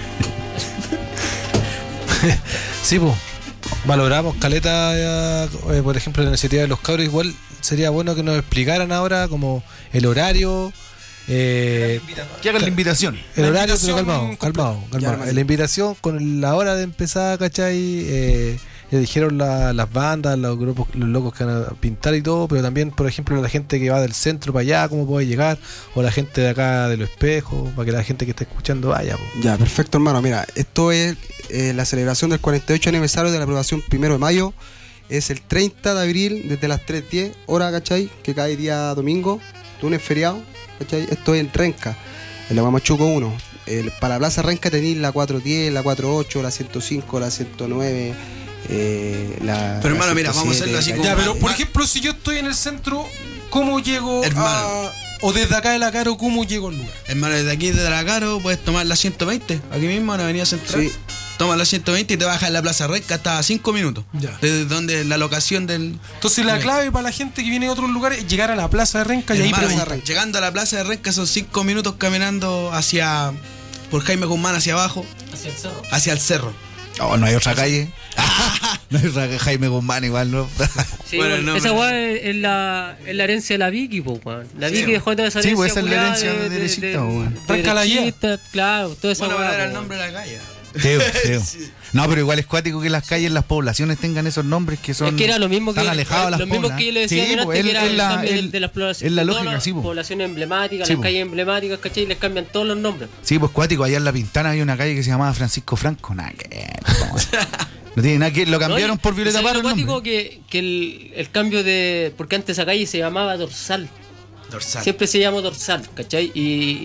Sí, pues. Valoramos caleta, por ejemplo, la iniciativa de los cabros. Igual sería bueno que nos explicaran ahora como el horario. Que hagan la invitación. El La horario, pero invitación calmado. Ya, La invitación con la hora de empezar, ¿cachai? Le dijeron las bandas, los grupos, los locos que van a pintar y todo, pero también, por ejemplo, la gente que va del centro para allá, cómo puede llegar, o la gente de acá de Los Espejos, para que la gente que está escuchando vaya. Po. Ya, perfecto, hermano. Mira, esto es la celebración del 48 aniversario de la aprobación 1 de mayo. Es el 30 de abril, desde las 3:10 horas, ¿cachai? Que cae día domingo, lunes feriado, ¿cachai? Esto es en Renca, en la Guamachuco 1. Para la Plaza Renca tenéis la 410, la 48, la 105, la 109. Pero hermano, mira, vamos a hacerlo así como Ya, pero por más- ejemplo, si yo estoy en el centro, ¿cómo llego Hermano. o desde acá de la Caro, cómo llego al lugar? Hermano, desde aquí de la Caro puedes tomar la 120, aquí mismo en Avenida Central. Sí. Tomas la 120 y te bajas en la Plaza Renca hasta 5 minutos. Ya. Desde donde la locación del. Entonces la clave para la gente que viene de otros lugares es llegar a la Plaza de Renca y ahí Hermano, preguntar. llegando a la Plaza de Renca son 5 minutos caminando por Jaime Guzmán hacia abajo, Hacia el cerro. hacia el cerro. Oh, no hay otra calle. No hay otra calle. Jaime Guzmán igual, ¿no? Sí, Bueno, bueno, no, esa pero- weá es la herencia de la Vicky, po, weón. La Sí, Vicky dejó toda esa herencia. Sí, pues esa es la culiada herencia de derechista, weón. Renca la Guía. derechista, claro, toda esa Bueno, weá, pero era el po, nombre de la calle. Teo. No, pero igual es cuático que las calles, las poblaciones tengan esos nombres que son Es que era lo mismo que tan alejados de las lo mismo poblas. que yo le decía Sí, antes, pues, que era el cambio el- de las poblaciones. es la de lógica, todas las sí, pues. poblaciones emblemáticas, Sí, las pues. calles emblemáticas, ¿cachai? Les cambian todos los nombres. Sí, pues cuático, allá en La Pintana había una calle que se llamaba Francisco Franco. Nada que no tiene nada que lo cambiaron por Violeta ¿Sabes Parra lo el cuático nombre. que el cambio de. Porque antes esa calle se llamaba Dorsal. Dorsal. Siempre se llamó Dorsal, ¿cachai?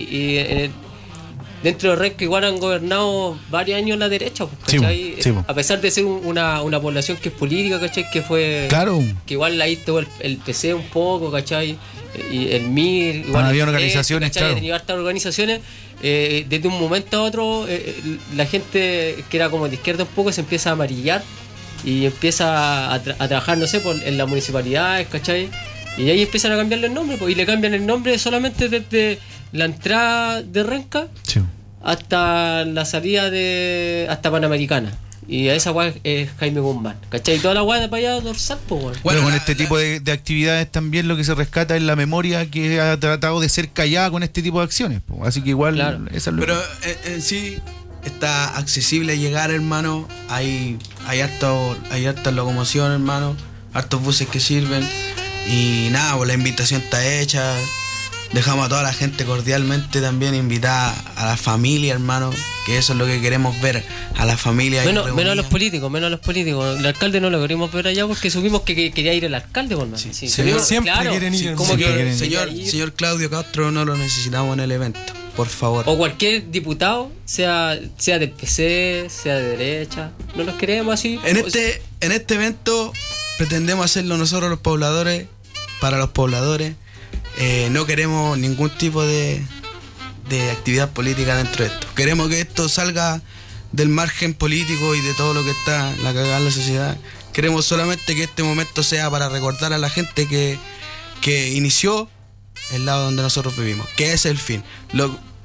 Dentro de Renca igual han gobernado varios años la derecha, pues, Sí, ¿cachai? sí, pues. A pesar de ser una población que es política, ¿cachai? Que fue. Claro. Que igual ahí tuvo el PC un poco, ¿cachai? Y el MIR, igual. Bueno, había el organizaciones, ¿cachai? claro. Tenía hartas organizaciones. Desde un momento a otro, la gente que era como de izquierda un poco se empieza a amarillar y empieza a trabajar, no sé, en las municipalidades, ¿cachai? Y ahí empiezan a cambiarle el nombre, pues, y le cambian el nombre solamente desde la entrada de Renca Sí. hasta la salida hasta Panamericana. Y a esa weá es Jaime Guzmán, ¿cachai? Y toda la weá de para allá Dorsal, pues, weón. Bueno, con la- este tipo de actividades también lo que se rescata es la memoria que ha tratado de ser callada con este tipo de acciones. Po. Así que igual, Claro. esa es lo Pero en sí está accesible llegar, hermano. Hay harta locomoción, hermano. Hartos buses que sirven. Y nada, pues la invitación está hecha. Dejamos a toda la gente cordialmente también invitada a la familia, hermano. Que eso es lo que queremos ver. A la familia. ahí Menos a reunida. los políticos, menos a los políticos. El alcalde no lo queríamos ver allá porque supimos que quería ir el alcalde, por más. Sí, Sí, señor. Siempre quieren ir, como hermano. que Señor Claudio Castro, no lo necesitamos en el evento. Por favor. o cualquier diputado, sea del PC, sea de derecha, no los queremos así. En este evento pretendemos hacerlo nosotros los pobladores, para los pobladores. No queremos ningún tipo de actividad política dentro de esto. Queremos que esto salga del margen político y de todo lo que está la cagada en la sociedad. Queremos solamente que este momento sea para recordar a la gente que inició el lado donde nosotros vivimos, que es el fin.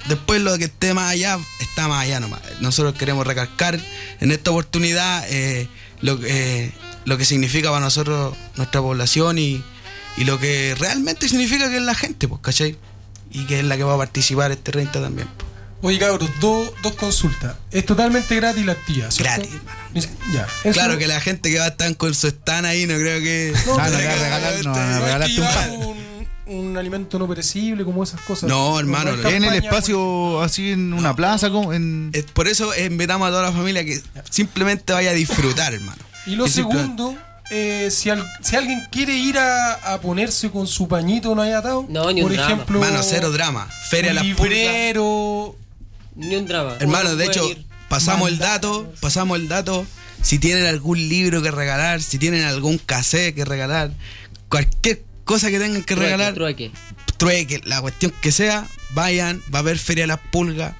después lo que esté más allá, está más allá nomás. Nosotros queremos recalcar en esta oportunidad lo que significa para nosotros nuestra población y lo que realmente significa que es la gente, pues, ¿cachai? Y que es la que va a participar este 30 también, pues. Oye, cabros, dos consultas. Es totalmente gratis la actividad, ¿cierto? Gratis, hermano. Ya. Eso- Claro que la gente que va a estar con su stand ahí, no creo que... No, Ah, pero no, hay le que- regalaron, no, no hay que regalaste un llevar pan. un alimento no perecible, como esas cosas. No, hermano, hay en el En el campaña, espacio, así en una plaza, como en... Por eso invitamos a toda la familia que simplemente vaya a disfrutar, hermano. Y lo Que segundo, si alguien quiere ir a ponerse con su pañito no haya atado, No, ni un por drama. ejemplo, Hermano, cero drama. Feria un Las Pulgas. librero, Ni un drama. Hermano, Uno de puede hecho, ir. pasamos el dato. Si tienen algún libro que regalar, si tienen algún cassette que regalar, cualquier cosa que tengan que regalar, Trueque. trueque, la cuestión que sea, vayan, va a haber Feria Las Pulgas.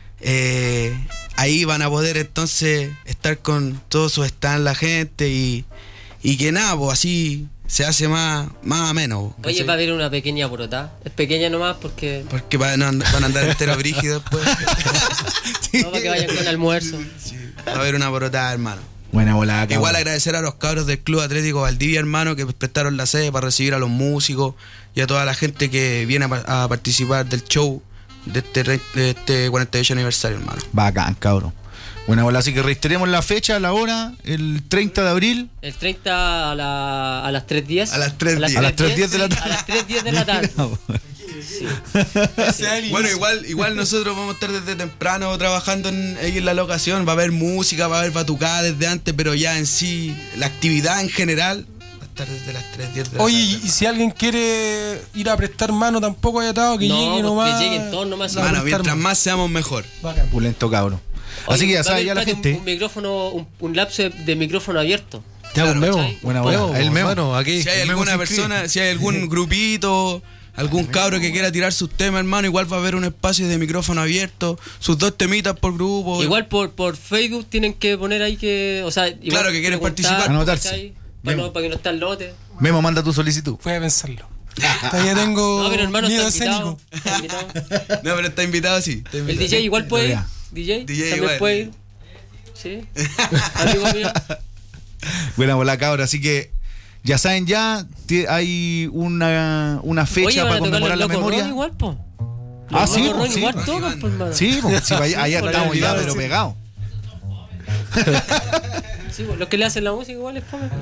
Ahí van a poder entonces estar con todos sus stands la gente y que nada, pues así se hace más ameno. Oye, ¿cachai? va a haber una pequeña porotá. Es pequeña nomás porque. Porque van a andar enteros brígidos después. No, para que vayan con almuerzo. Va a haber una brotada, hermano. Buena volada, cabrón. Igual agradecer a los cabros del Club Atlético Valdivia, hermano, que prestaron la sede para recibir a los músicos y a toda la gente que viene a participar del show de este 48 aniversario, hermano. Bacán, cabrón. Buena bola, así que reiteremos la fecha, la hora, el 30 de abril. El 30 a las 3:10. A las 3:10. A las 3:10 de la tarde. A las 3:10 de la tarde. Sí. Bueno, igual nosotros vamos a estar desde temprano trabajando ahí en la locación. Va a haber música, va a haber batucada desde antes, pero ya en sí, la actividad en general va a estar desde las 3:10 de la Oye, tarde. y si alguien quiere ir a prestar mano, tampoco haya atado, que No, llegue pues nomás. que lleguen todos nomás. a Mano, prestar mientras mano. más seamos mejor. Bacán. Pulento, cabrón. Así Oye, que ya va a sabe haber, ya la espérate, gente. Un micrófono, un lapso de micrófono abierto. Ya, pues, Memo. ¿cachai? Buena bola. Memo, El Memo. hermano, aquí. Si hay el Memo alguna se inscribe. persona, si hay algún grupito, algún cabro que quiera tirar sus temas, hermano, igual va a haber un espacio de micrófono abierto, sus 2 temitas por grupo. Igual por Facebook tienen que poner ahí que. O sea, igual Claro, que quieren preguntar, participar. Anotarse. ¿cachai? Memo. Para que no esté el lote. Memo, manda tu solicitud. Voy a pensarlo. Todavía tengo No, pero hermano, miedo está invitado. escénico. Está invitado. No, pero está invitado, sí. está El invitado. DJ igual puede ir. Ya. DJ también igual. puede ir. Sí. Amigo mío. Buena bola, cabrón. Así que ya saben, ya hay una Oye, fecha van para a tocar conmemorar la los Loco memoria. Ron igual, po. Ah, Los sí, Loco Ron sí. igual tocan, pues, hermano. Sí, pues, sí, allá por estamos el ya, video, pero sí. pegados. Sí, pues, los que le hacen la música igual es fome.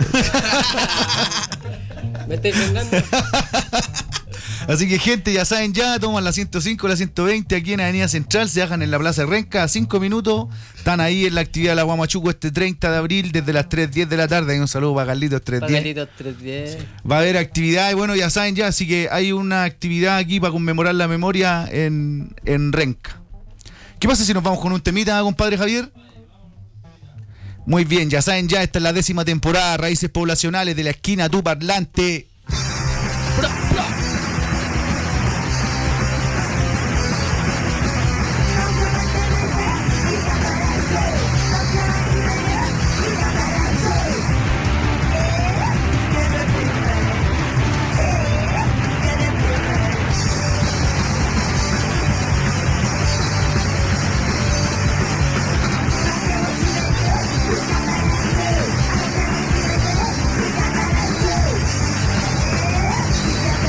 Me estáis vengando. Así que, gente, ya saben, ya toman la 105, la 120 aquí en Avenida Central, se bajan en la Plaza de Renca a 5 minutos. Están ahí en la actividad de la Guamachuco este 30 de abril desde las 3:10 de la tarde. Hay un saludo para Carlitos 3:10. Pagalitos 310. Va a haber actividad y bueno, ya saben ya, así que hay una actividad aquí para conmemorar la memoria en Renca. ¿Qué pasa si nos vamos con un temita, compadre Javier? Muy bien, ya saben ya, esta es la 10ª temporada, Raíces Poblacionales de la esquina Tu Parlante. Yeah.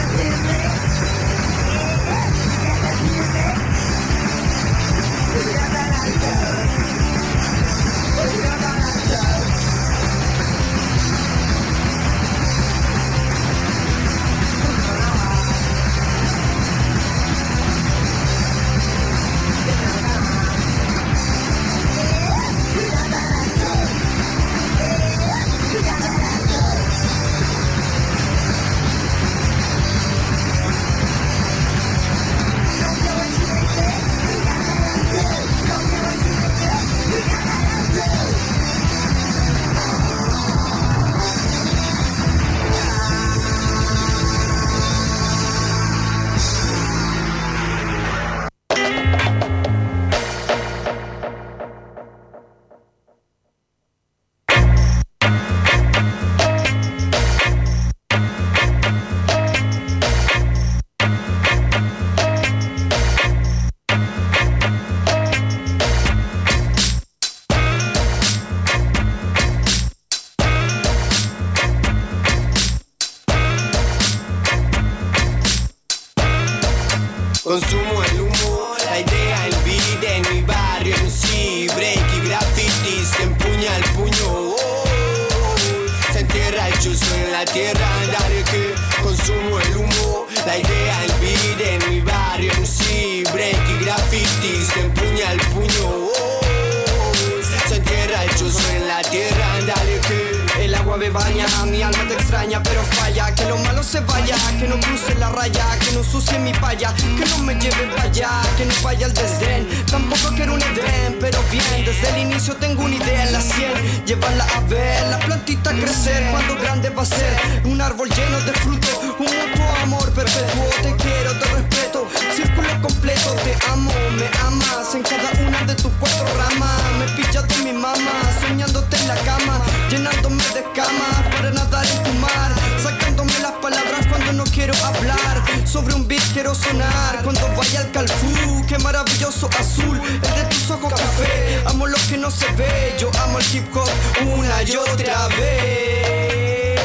consumo el humo, la idea, el beat en mi barrio, MC, break y graffiti, se empuña el puño, se entierra el chuzo en la tierra, dale que consumo el humo, la idea, el beat en mi barrio, MC, break y graffiti, se empuña el puño, se entierra el chuzo en la tierra, dale que el agua me baña, mi alma te extraña pero falla, que lo malo se vaya, que no cruce la raya, que no sucie mi paya, que no me lleve para allá, que no vaya el desdén, tampoco quiero un edén, pero bien, desde el inicio tengo una idea en la 100, llevarla a ver, la plantita crecer, cuando grande va a ser, un árbol lleno de fruto, un mutuo amor perpetuo, te quiero, te respeto, círculo completo, te amo, me amas, en cada una de tus 4 ramas, me pillas de mi mamá, soñándote en la cama, llenándome de escamas para nadar en tu mar, sacándome las palabras cuando no quiero hablar, sobre un beat quiero sonar, cuando vaya al Calfú, qué maravilloso azul, el de tus ojos café, amo lo que no se ve, yo amo el hip hop una y otra vez.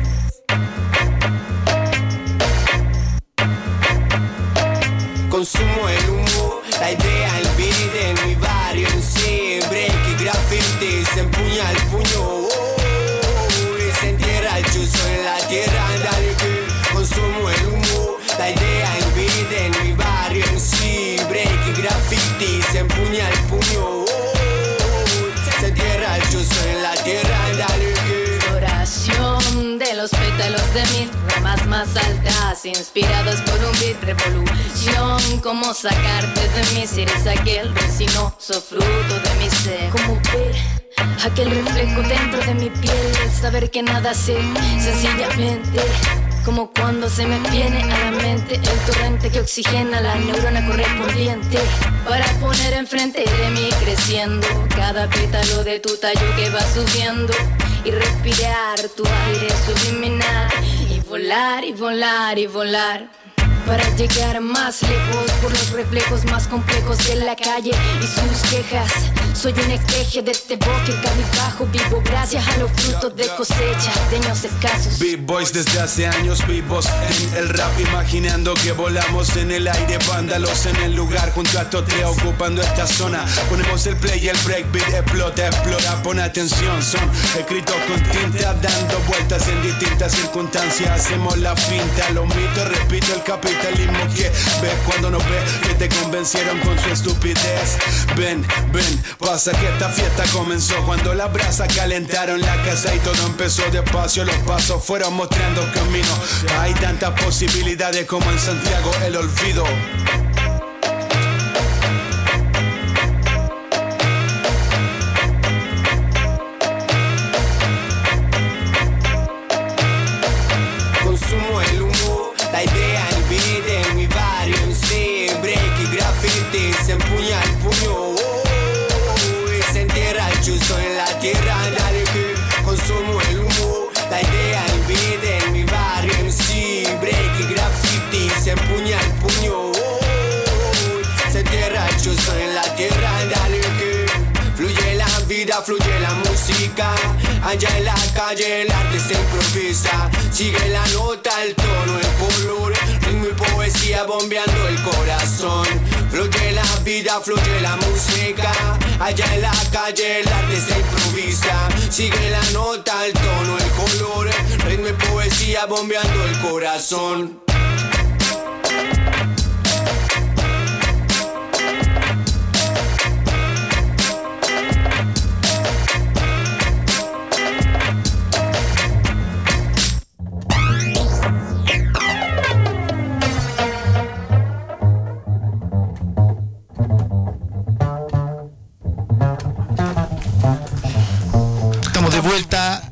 Consumo el humo, la idea, el beat en mi barrio, sí, break y graffiti, se empuña el puño, se entierra el chuzo en la tierra, dale que consumo el humo, la idea, el beat en mi barrio, sí, break y graffiti, se empuña el puño, se entierra el chuzo en la tierra, dale que Oración de los pétalos de mis ramas más altas, inspirados por un beat, revolución, como sacarte de mí si eres aquel resinoso fruto de mi ser, como ver aquel reflejo dentro de mi piel, el saber que nada sé, sencillamente como cuando se me viene a la mente el torrente que oxigena la neurona correspondiente para poner enfrente de mí creciendo cada pétalo de tu tallo que va subiendo y respirar tu aire subliminal y volar y volar y volar para llegar más lejos por los reflejos más complejos de la calle y sus quejas. Soy un esqueje de este bosque cabizbajo, vivo gracias a los frutos de cosecha de años escasos. Big Boys desde hace años vivos en el rap, imaginando que volamos en el aire, vándalos en el lugar junto a Totea ocupando esta zona. Ponemos el play y el breakbeat explota, explora, pon atención, son escritos con tinta dando vueltas en distintas circunstancias, hacemos la finta, los mitos, repito el capitalismo que ves cuando no ves que te convencieron con su estupidez. Ven, ven, pasa que esta fiesta comenzó cuando las brasas calentaron la casa y todo empezó despacio, los pasos fueron mostrando camino. Hay tantas posibilidades como en Santiago el olvido. Consumo el humo, la idea, el beat en mi barrio, sí, break y graffiti, se empuña el puño, se entierra el chuzo en la tierra, dale que consumo el humo, la idea, el beat en mi barrio, sí, break y graffiti, se empuña el puño, se entierra el chuzo en la tierra, dale que fluye la vida, fluye la música, allá en la calle el arte se improvisa, sigue la nota, el tono, el color, ritmo y poesía bombeando el corazón. Fluye la vida, fluye la música, allá en la calle el arte se improvisa, sigue la nota, el tono, el color, ritmo y poesía bombeando el corazón. Vuelta.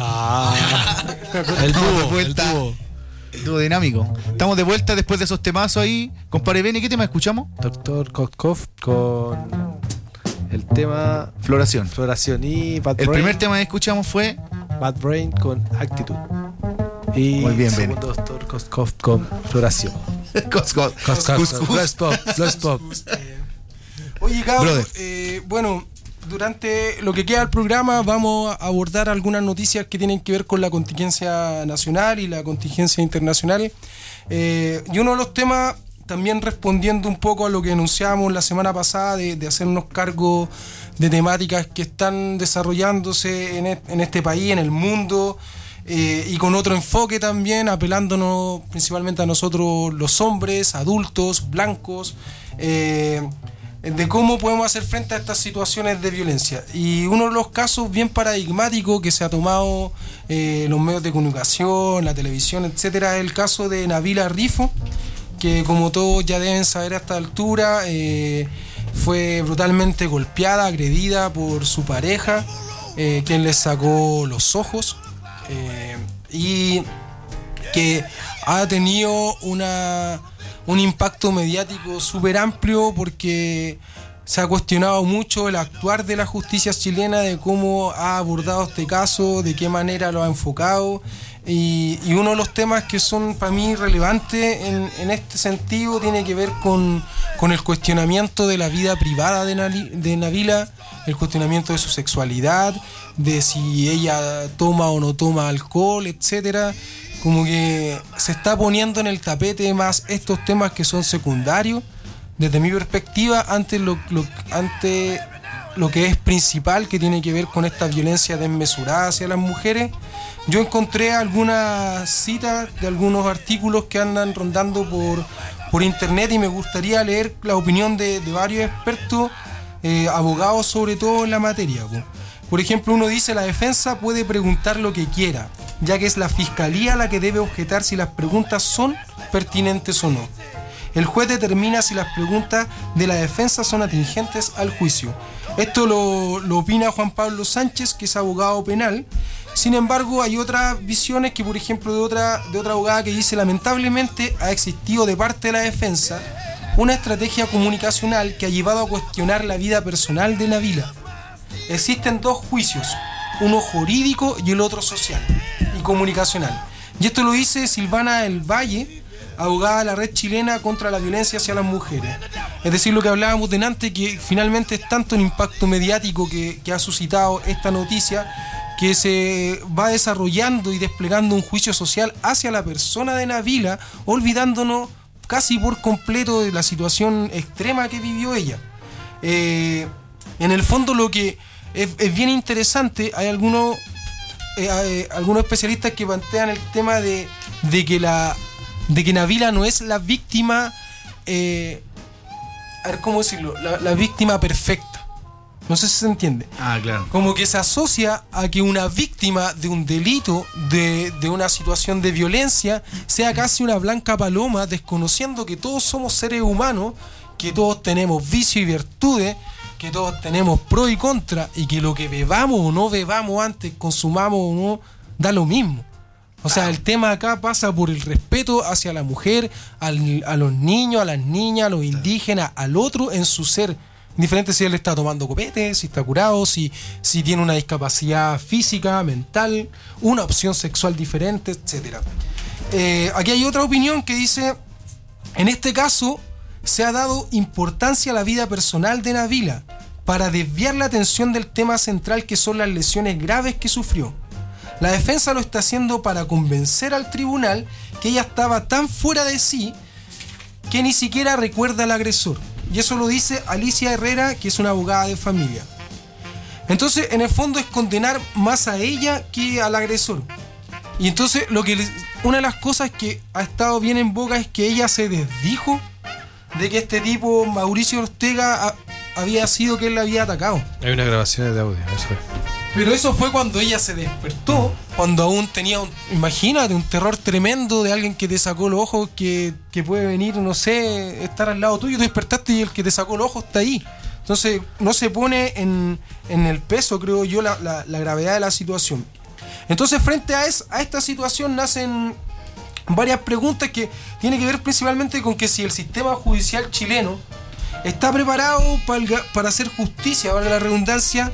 El Estamos de dúo, vuelta. El dúo dinámico. Estamos de vuelta después de esos temazos ahí. Compadre Beni, ¿qué tema escuchamos? Dr. Kotkov con el tema Floración. Floración y Bad El Brain. primer tema que escuchamos fue Bad Brain con Actitud. Y muy bien, el segundo Dr. Kotkov con Floración. Kotkov. Flash Pop. Oye, cabrón, Brother. bueno, durante lo que queda del programa vamos a abordar algunas noticias que tienen que ver con la contingencia nacional y la contingencia internacional. Y uno de los temas también respondiendo un poco a lo que anunciábamos la semana pasada de hacernos cargo de temáticas que están desarrollándose en este país, en el mundo, y con otro enfoque también, apelándonos principalmente a nosotros los hombres, adultos, blancos, de cómo podemos hacer frente a estas situaciones de violencia. Y uno de los casos bien paradigmáticos que se ha tomado los medios de comunicación, la televisión, etcétera, es el caso de Nabila Rifo, que como todos ya deben saber a esta altura, fue brutalmente golpeada, agredida por su pareja, quien le sacó los ojos, y que ha tenido un impacto mediático súper amplio porque se ha cuestionado mucho el actuar de la justicia chilena, de cómo ha abordado este caso, de qué manera lo ha enfocado, y uno de los temas que son para mí relevantes en este sentido tiene que ver con el cuestionamiento de la vida privada de Nabila, el cuestionamiento de su sexualidad, de si ella toma o no toma alcohol, etcétera. Como que se está poniendo en el tapete más estos temas que son secundarios, desde mi perspectiva, ante lo que es principal, que tiene que ver con esta violencia desmesurada hacia las mujeres. Yo encontré algunas citas de algunos artículos que andan rondando por internet y me gustaría leer la opinión de varios expertos, abogados sobre todo en la materia. Por ejemplo, uno dice: la defensa puede preguntar lo que quiera, ya que es la fiscalía la que debe objetar si las preguntas son pertinentes o no. El juez determina si las preguntas de la defensa son atingentes al juicio. Esto lo opina Juan Pablo Sánchez, que es abogado penal. Sin embargo, hay otras visiones, que por ejemplo de otra abogada, que dice: lamentablemente ha existido de parte de la defensa una estrategia comunicacional que ha llevado a cuestionar la vida personal de Nabila. Existen dos juicios, uno jurídico y el otro social y comunicacional. Y esto lo dice Silvana del Valle, abogada de la Red Chilena contra la Violencia hacia las Mujeres. Es decir, lo que hablábamos delante, que finalmente es tanto el impacto mediático que ha suscitado esta noticia, que se va desarrollando y desplegando un juicio social hacia la persona de Nabila, olvidándonos casi por completo de la situación extrema que vivió ella. En el fondo, lo que es bien interesante, hay algunos especialistas que plantean el tema de que Nabila no es la víctima, a ver cómo decirlo, la víctima perfecta. No sé si se entiende. Ah, claro. Como que se asocia a que una víctima de un delito, de una situación de violencia, sea casi una blanca paloma, desconociendo que todos somos seres humanos, que todos tenemos vicios y virtudes, que todos tenemos pro y contra, y que lo que bebamos o no bebamos antes, consumamos o no, da lo mismo. O sea, el tema acá pasa por el respeto hacia la mujer, a los niños, a las niñas, a los indígenas, al otro en su ser. Indiferente si él está tomando copete, si está curado, si tiene una discapacidad física, mental, una opción sexual diferente, etc. Aquí hay otra opinión que dice: en este caso se ha dado importancia a la vida personal de Nabila para desviar la atención del tema central, que son las lesiones graves que sufrió. La defensa lo está haciendo para convencer al tribunal que ella estaba tan fuera de sí que ni siquiera recuerda al agresor. Y eso lo dice Alicia Herrera, que es una abogada de familia. Entonces, en el fondo, es condenar más a ella que al agresor. Y entonces, una de las cosas que ha estado bien en boca es que ella se desdijo de que este tipo, Mauricio Ortega, había sido que él la había atacado. Hay unas grabaciones de audio, eso es. Pero eso fue cuando ella se despertó, cuando aún tenía, imagínate, un terror tremendo de alguien que te sacó los ojos, que puede venir, no sé, estar al lado tuyo, te despertaste y el que te sacó los ojos está ahí. Entonces no se pone en el peso, creo yo, la gravedad de la situación. Entonces, frente a esta situación nacen varias preguntas que tienen que ver principalmente con que si el sistema judicial chileno está preparado para hacer justicia, valga la redundancia,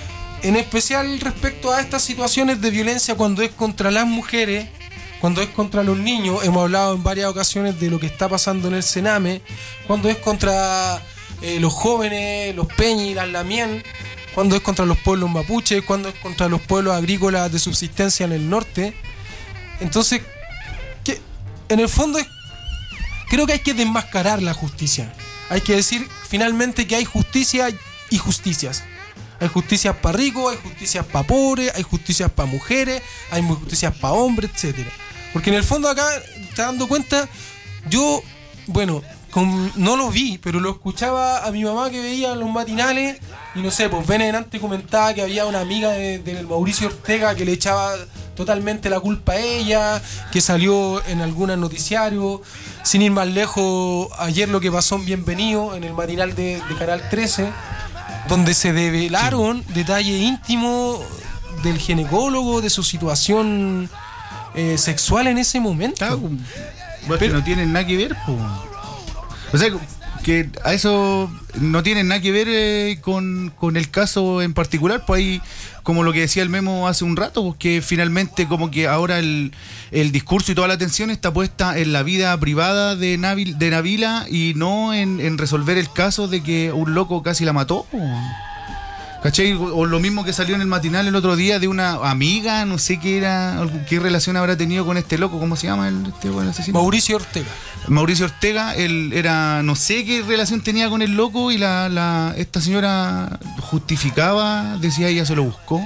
en especial respecto a estas situaciones de violencia cuando es contra las mujeres, cuando es contra los niños. Hemos hablado en varias ocasiones de lo que está pasando en el Sename, cuando es contra los jóvenes, los peñis, las lamien, cuando es contra los pueblos mapuches, cuando es contra los pueblos agrícolas de subsistencia en el norte. Entonces, que en el fondo creo que hay que desmascarar la justicia. Hay que decir finalmente que hay justicia y justicias. Hay justicias para ricos, hay justicias para pobres, hay justicias para mujeres, hay justicias para hombres, etcétera. Porque en el fondo acá, te dando cuenta, yo, bueno, no lo vi, pero lo escuchaba a mi mamá que veía los matinales y no sé, pues Benedante comentaba que había una amiga del Mauricio Ortega que le echaba totalmente la culpa a ella, que salió en algunos noticiarios. Sin ir más lejos, ayer lo que pasó en Bienvenido, en el matinal de Canal 13, donde se develaron detalles íntimos del ginecólogo, de su situación sexual en ese momento. Pero que no tienen nada que ver, po. O sea, que a eso no tienen nada que ver con el caso en particular, pues ahí, como lo que decía el Memo hace un rato, pues que finalmente como que ahora el discurso y toda la atención está puesta en la vida privada de Nabila y no en resolver el caso de que un loco casi la mató, pues. ¿Cachai? O lo mismo que salió en el matinal el otro día de una amiga, no sé qué relación habrá tenido con este loco, ¿cómo se llama el asesino? Mauricio Ortega, él era, no sé qué relación tenía con el loco y esta señora justificaba, decía ella se lo buscó.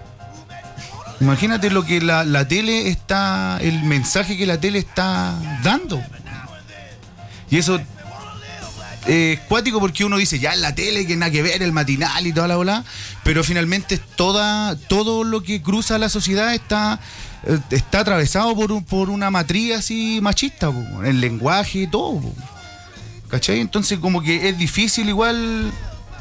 Imagínate lo que la tele está, el mensaje que la tele está dando. Y eso es cuático porque uno dice, ya en la tele, que nada que ver, el matinal y toda la bola, pero finalmente todo lo que cruza la sociedad está atravesado por una matriz así machista, po, el lenguaje y todo, po. ¿Cachai? Entonces como que es difícil igual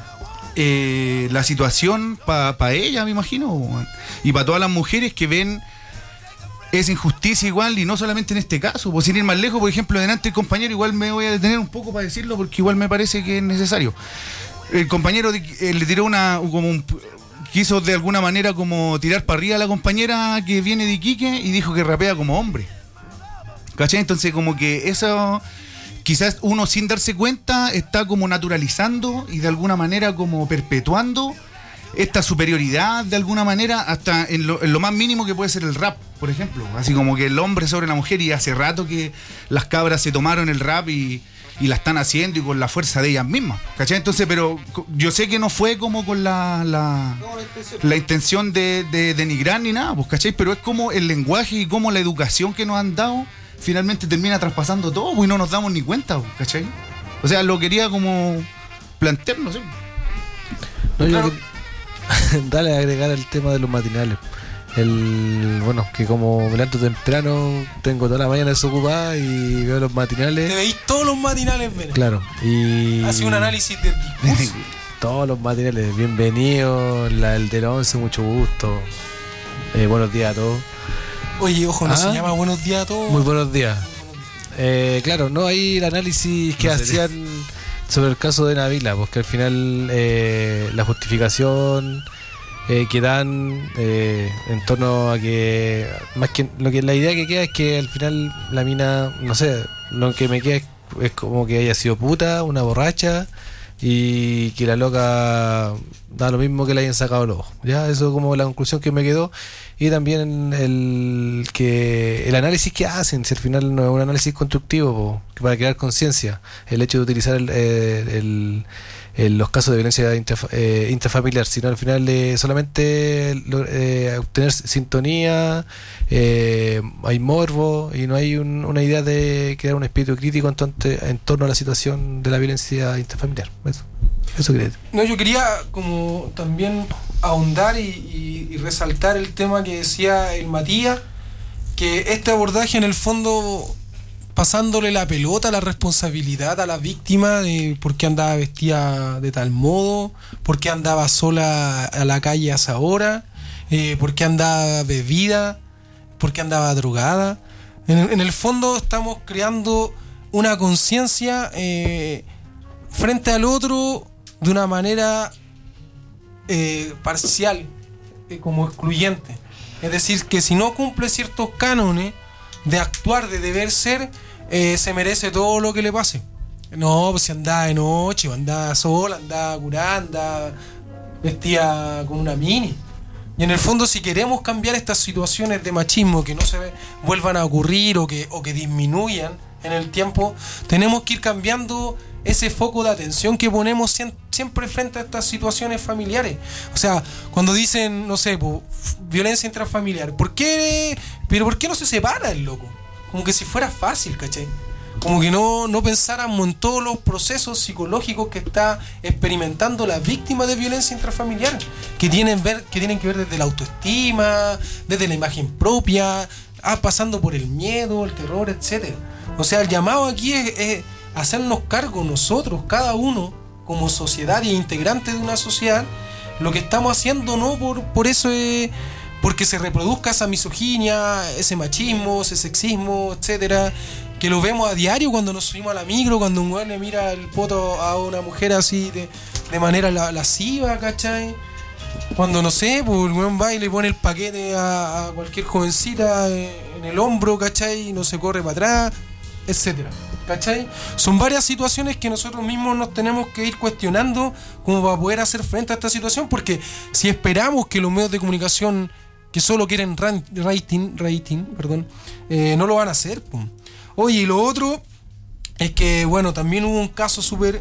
la situación para ella, me imagino, po, y para todas las mujeres que ven esa injusticia igual, y no solamente en este caso, pues sin ir más lejos, por ejemplo, delante el compañero, igual me voy a detener un poco para decirlo porque igual me parece que es necesario. El compañero le tiró quiso de alguna manera como tirar para arriba a la compañera que viene de Iquique y dijo que rapea como hombre. ¿Cachai? Entonces como que eso quizás uno sin darse cuenta está como naturalizando y de alguna manera como perpetuando esta superioridad de alguna manera hasta en lo más mínimo que puede ser el rap, por ejemplo. Así como que el hombre sobre la mujer, y hace rato que las cabras se tomaron el rap y la están haciendo y con la fuerza de ellas mismas, ¿cachai? Entonces, pero yo sé que no fue como con la intención de denigrar ni nada, pues, ¿cachai? Pero es como el lenguaje y como la educación que nos han dado finalmente termina traspasando todo, pues, y no nos damos ni cuenta, pues, ¿cachai? O sea, lo quería como plantear, no sé. No, claro. Dale a agregar el tema de los matinales. Bueno, que como me levanto temprano, tengo toda la mañana desocupada y veo los matinales. Te veis todos los matinales, ¿verdad? Claro. Y hace un análisis del discurso. Todos los matinales, bienvenido, el de la 11, mucho gusto. Buenos días a todos. Oye, ojo, ¿no se llama buenos días a todos? Muy buenos días. Claro, no hay el análisis que hacían sobre el caso de Nabila, porque al final la justificación que dan en torno a que más que la idea que queda es que al final la mina, no sé, lo que me queda es como que haya sido puta, una borracha, y que la loca da lo mismo que le hayan sacado los ojos. Ya, eso es como la conclusión que me quedó. Y también el análisis que hacen, si al final no es un análisis constructivo para crear conciencia, el hecho de utilizar los casos de violencia intrafamiliar, sino al final solamente obtener sintonía, hay morbo y no hay una idea de crear un espíritu crítico en torno a la situación de la violencia intrafamiliar. Eso quería decir. No, yo quería como también ahondar y resaltar el tema que decía el Matías, que este abordaje en el fondo pasándole la pelota, la responsabilidad a la víctima de por qué andaba vestida de tal modo, por qué andaba sola a la calle a esa hora, por qué andaba bebida, por qué andaba drogada. En el fondo estamos creando una conciencia frente al otro de una manera parcial, como excluyente. Es decir, que si no cumple ciertos cánones de actuar, de deber ser, se merece todo lo que le pase. No, pues si andaba de noche, o andaba sola, andaba curada, andaba vestida con una mini. Y en el fondo, si queremos cambiar estas situaciones de machismo, que no se vuelvan a ocurrir o que disminuyan en el tiempo, tenemos que ir cambiando ese foco de atención que ponemos siempre frente a estas situaciones familiares. O sea, cuando dicen, no sé, violencia intrafamiliar, ¿por qué no se separa el loco? Como que si fuera fácil, ¿cachai? Como que no pensáramos en todos los procesos psicológicos que está experimentando la víctima de violencia intrafamiliar, que tienen que ver desde la autoestima, desde la imagen propia, pasando por el miedo, el terror, etcétera. O sea, el llamado aquí es hacernos cargo nosotros, cada uno, como sociedad y integrantes de una sociedad, lo que estamos haciendo no por eso porque se reproduzca esa misoginia, ese machismo, ese sexismo, etcétera, que lo vemos a diario cuando nos subimos a la micro, cuando un güey le mira el poto a una mujer así de manera lasciva, ¿cachai? Cuando, no sé, pues el güey va y le pone el paquete a cualquier jovencita en el hombro, ¿cachai? Y no se corre para atrás, etcétera, ¿cachai? Son varias situaciones que nosotros mismos nos tenemos que ir cuestionando como para poder hacer frente a esta situación, porque si esperamos que los medios de comunicación que solo quieren rating, no lo van a hacer, pues. Oye, y lo otro es que, bueno, también hubo un caso súper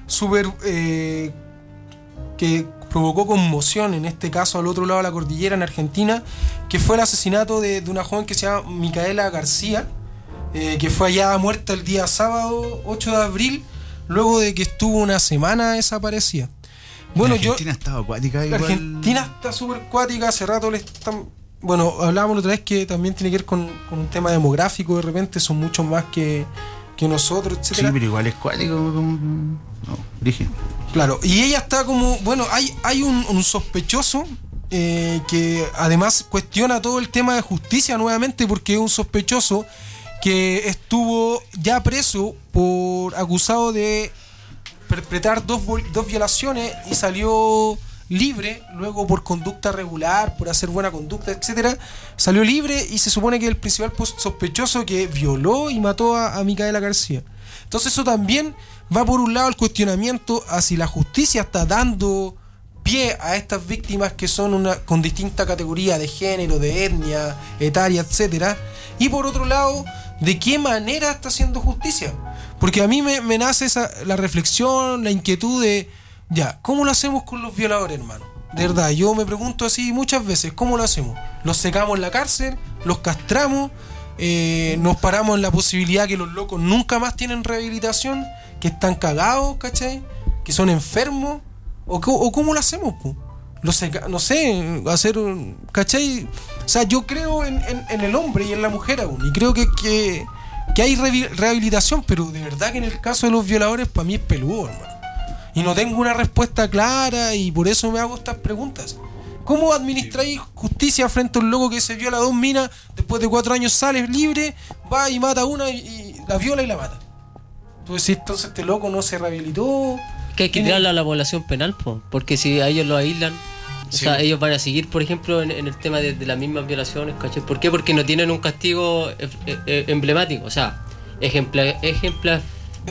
que provocó conmoción, en este caso al otro lado de la cordillera, en Argentina, que fue el asesinato de una joven que se llama Micaela García, que fue hallada muerta el día sábado 8 de abril, luego de que estuvo una semana desaparecida. Bueno, Argentina estaba acuática igual. Argentina está súper acuática, hace rato le están... Bueno, hablábamos la otra vez que también tiene que ver con un tema demográfico, de repente son muchos más que nosotros, etcétera. Sí, pero igual es cuático. No, dije. Claro, y ella está como... Bueno, hay un sospechoso que además cuestiona todo el tema de justicia nuevamente, porque es un sospechoso que estuvo ya preso por acusado de perpetrar dos violaciones y salió libre, luego por conducta regular, por hacer buena conducta, etcétera, salió libre y se supone que es el principal sospechoso que violó y mató a Micaela García. Entonces eso también va por un lado al cuestionamiento a si la justicia está dando pie a estas víctimas que son con distinta categoría de género, de etnia, etaria, etcétera, y por otro lado, de qué manera está haciendo justicia. Porque a mí me nace la reflexión, la inquietud de, ya, ¿cómo lo hacemos con los violadores, hermano? De verdad, yo me pregunto así muchas veces, ¿cómo lo hacemos? ¿Los secamos en la cárcel? ¿Los castramos? ¿Nos paramos en la posibilidad que los locos nunca más tienen rehabilitación? ¿Que están cagados, cachai? ¿Que son enfermos? ¿O cómo lo hacemos, po? No sé, hacer, ¿cachai? O sea, yo creo en el hombre y en la mujer aún, y creo que hay rehabilitación, pero de verdad que en el caso de los violadores para mí es peludo, hermano. Y no tengo una respuesta clara y por eso me hago estas preguntas. ¿Cómo administráis justicia frente a un loco que se viola a 2 minas, después de 4 años sale libre, va y mata a una y la viola y la mata? Entonces, entonces este loco no se rehabilitó. Que hay que tirarla a la población penal, porque si a ellos lo aíslan, o sea, ellos van a seguir, por ejemplo, en el tema de las mismas violaciones, ¿cachai? ¿Por qué? Porque no tienen un castigo emblemático, o sea, ejemplificador,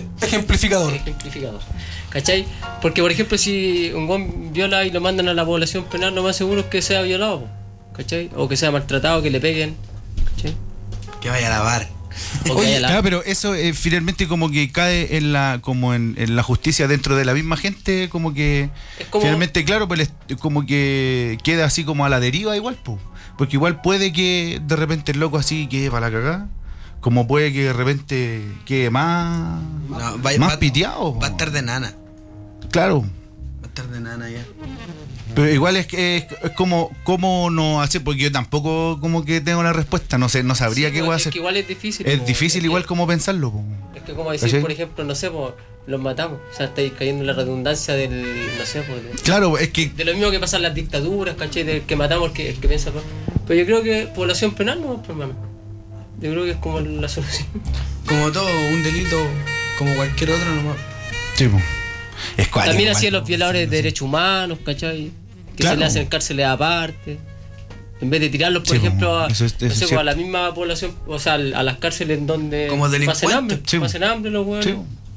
¿cachai? Porque, por ejemplo, si un buen viola y lo mandan a la población penal, lo más seguro es que sea violado, ¿cachai? O que sea maltratado, que le peguen, ¿cachai? Que vaya a lavar. Oye, claro, pero eso finalmente como que cae en la justicia dentro de la misma gente, como que finalmente, claro, pues como que queda así como a la deriva igual, pues. Porque igual puede que de repente el loco así quede para la cagada, como puede que de repente quede más piteado. Va a estar de nana. Claro. Va a estar de nana ya. Pero igual es como cómo no hacer, porque yo tampoco como que tengo la respuesta, no sé, no sabría qué voy a hacer. Es que igual es difícil. Es difícil igual como pensarlo. Es que como decir, ¿cachai? Por ejemplo, no sé, los matamos. O sea, estáis cayendo en la redundancia del, no sé, claro, es que... De lo mismo que pasa en las dictaduras, ¿cachai? Del que matamos, el que piensa. Pero yo creo que población penal no es problema. Yo creo que es como la solución. Como todo, un delito como cualquier otro nomás. Sí, pues. También hacían los violadores de derechos humanos, ¿cachai? Que claro, se le hacen cárceles aparte. En vez de tirarlos, por ejemplo, a la misma población, o sea, a las cárceles en donde pasen hambre. Pasen hambre los huevos. Sí.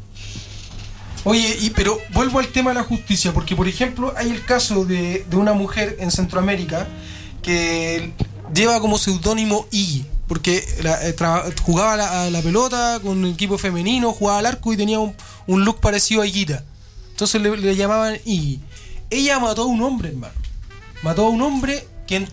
Oye, pero vuelvo al tema de la justicia, porque por ejemplo hay el caso de una mujer en Centroamérica que lleva como seudónimo Iggy, porque jugaba a la pelota con un equipo femenino, jugaba al arco y tenía un look parecido a Higuita. Entonces le llamaban Iggy. Ella mató a un hombre, hermano. Mató a un hombre que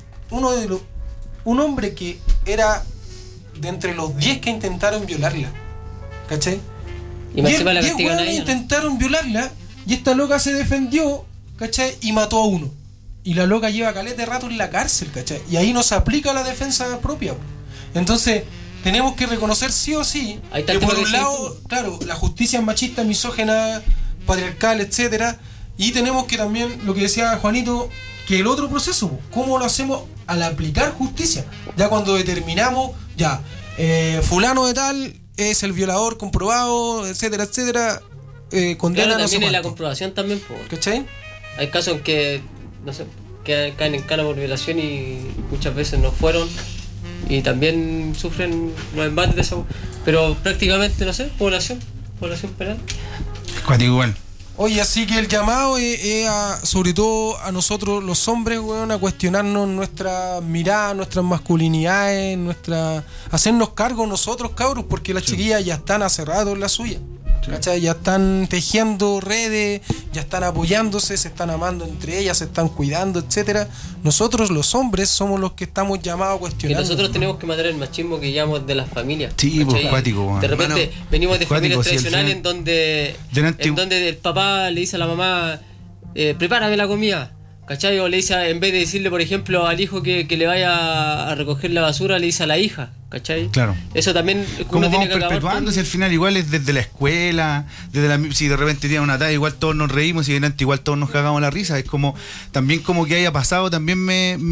un hombre que era de entre los 10 que intentaron violarla. ¿Cachai? Y más encima la castigan a ella, ¿no? Intentaron violarla y esta loca se defendió, ¿cachai? Y mató a uno. Y la loca lleva caleta de rato en la cárcel, ¿cachai? Y ahí no se aplica la defensa propia. Entonces, tenemos que reconocer sí o sí que por un lado, claro, la justicia es machista, misógena, patriarcal, etcétera. Y tenemos que también, lo que decía Juanito, que el otro proceso, ¿cómo lo hacemos al aplicar justicia? Ya cuando determinamos, ya, fulano de tal es el violador comprobado, etcétera, etcétera, condena. Claro, no también sé en la cuánto. comprobación también, ¿Cachai? Hay casos en que, no sé, que caen en cana por violación y muchas veces no fueron y también sufren los embates de esa, pero prácticamente, no sé, población penal. Cuático igual. Oye, así que el llamado es sobre todo a nosotros los hombres, weón, a cuestionarnos nuestra mirada, nuestras masculinidades, hacernos cargo nosotros, cabros, porque las chiquillas ya están hace rato en la suya. ¿Cachai? Ya están tejiendo redes, ya están apoyándose, se están amando entre ellas, se están cuidando, etcétera. Nosotros los hombres somos los que estamos llamados a cuestionar. Que nosotros tenemos que matar el machismo que llamamos de las familias. Sí, pues cuático, bueno. De repente venimos de familias tradicionales sí, en donde el papá le dice a la mamá, prepárame la comida. ¿Cachai? O le dice, en vez de decirle, por ejemplo, al hijo que le vaya a recoger la basura, le dice a la hija, ¿cachai? Claro. Eso también como uno tiene vamos que perpetuando, si al final igual es desde la escuela, si de repente tiene una talla, igual todos nos reímos y delante igual todos nos cagamos la risa. Es como, también como que haya pasado, también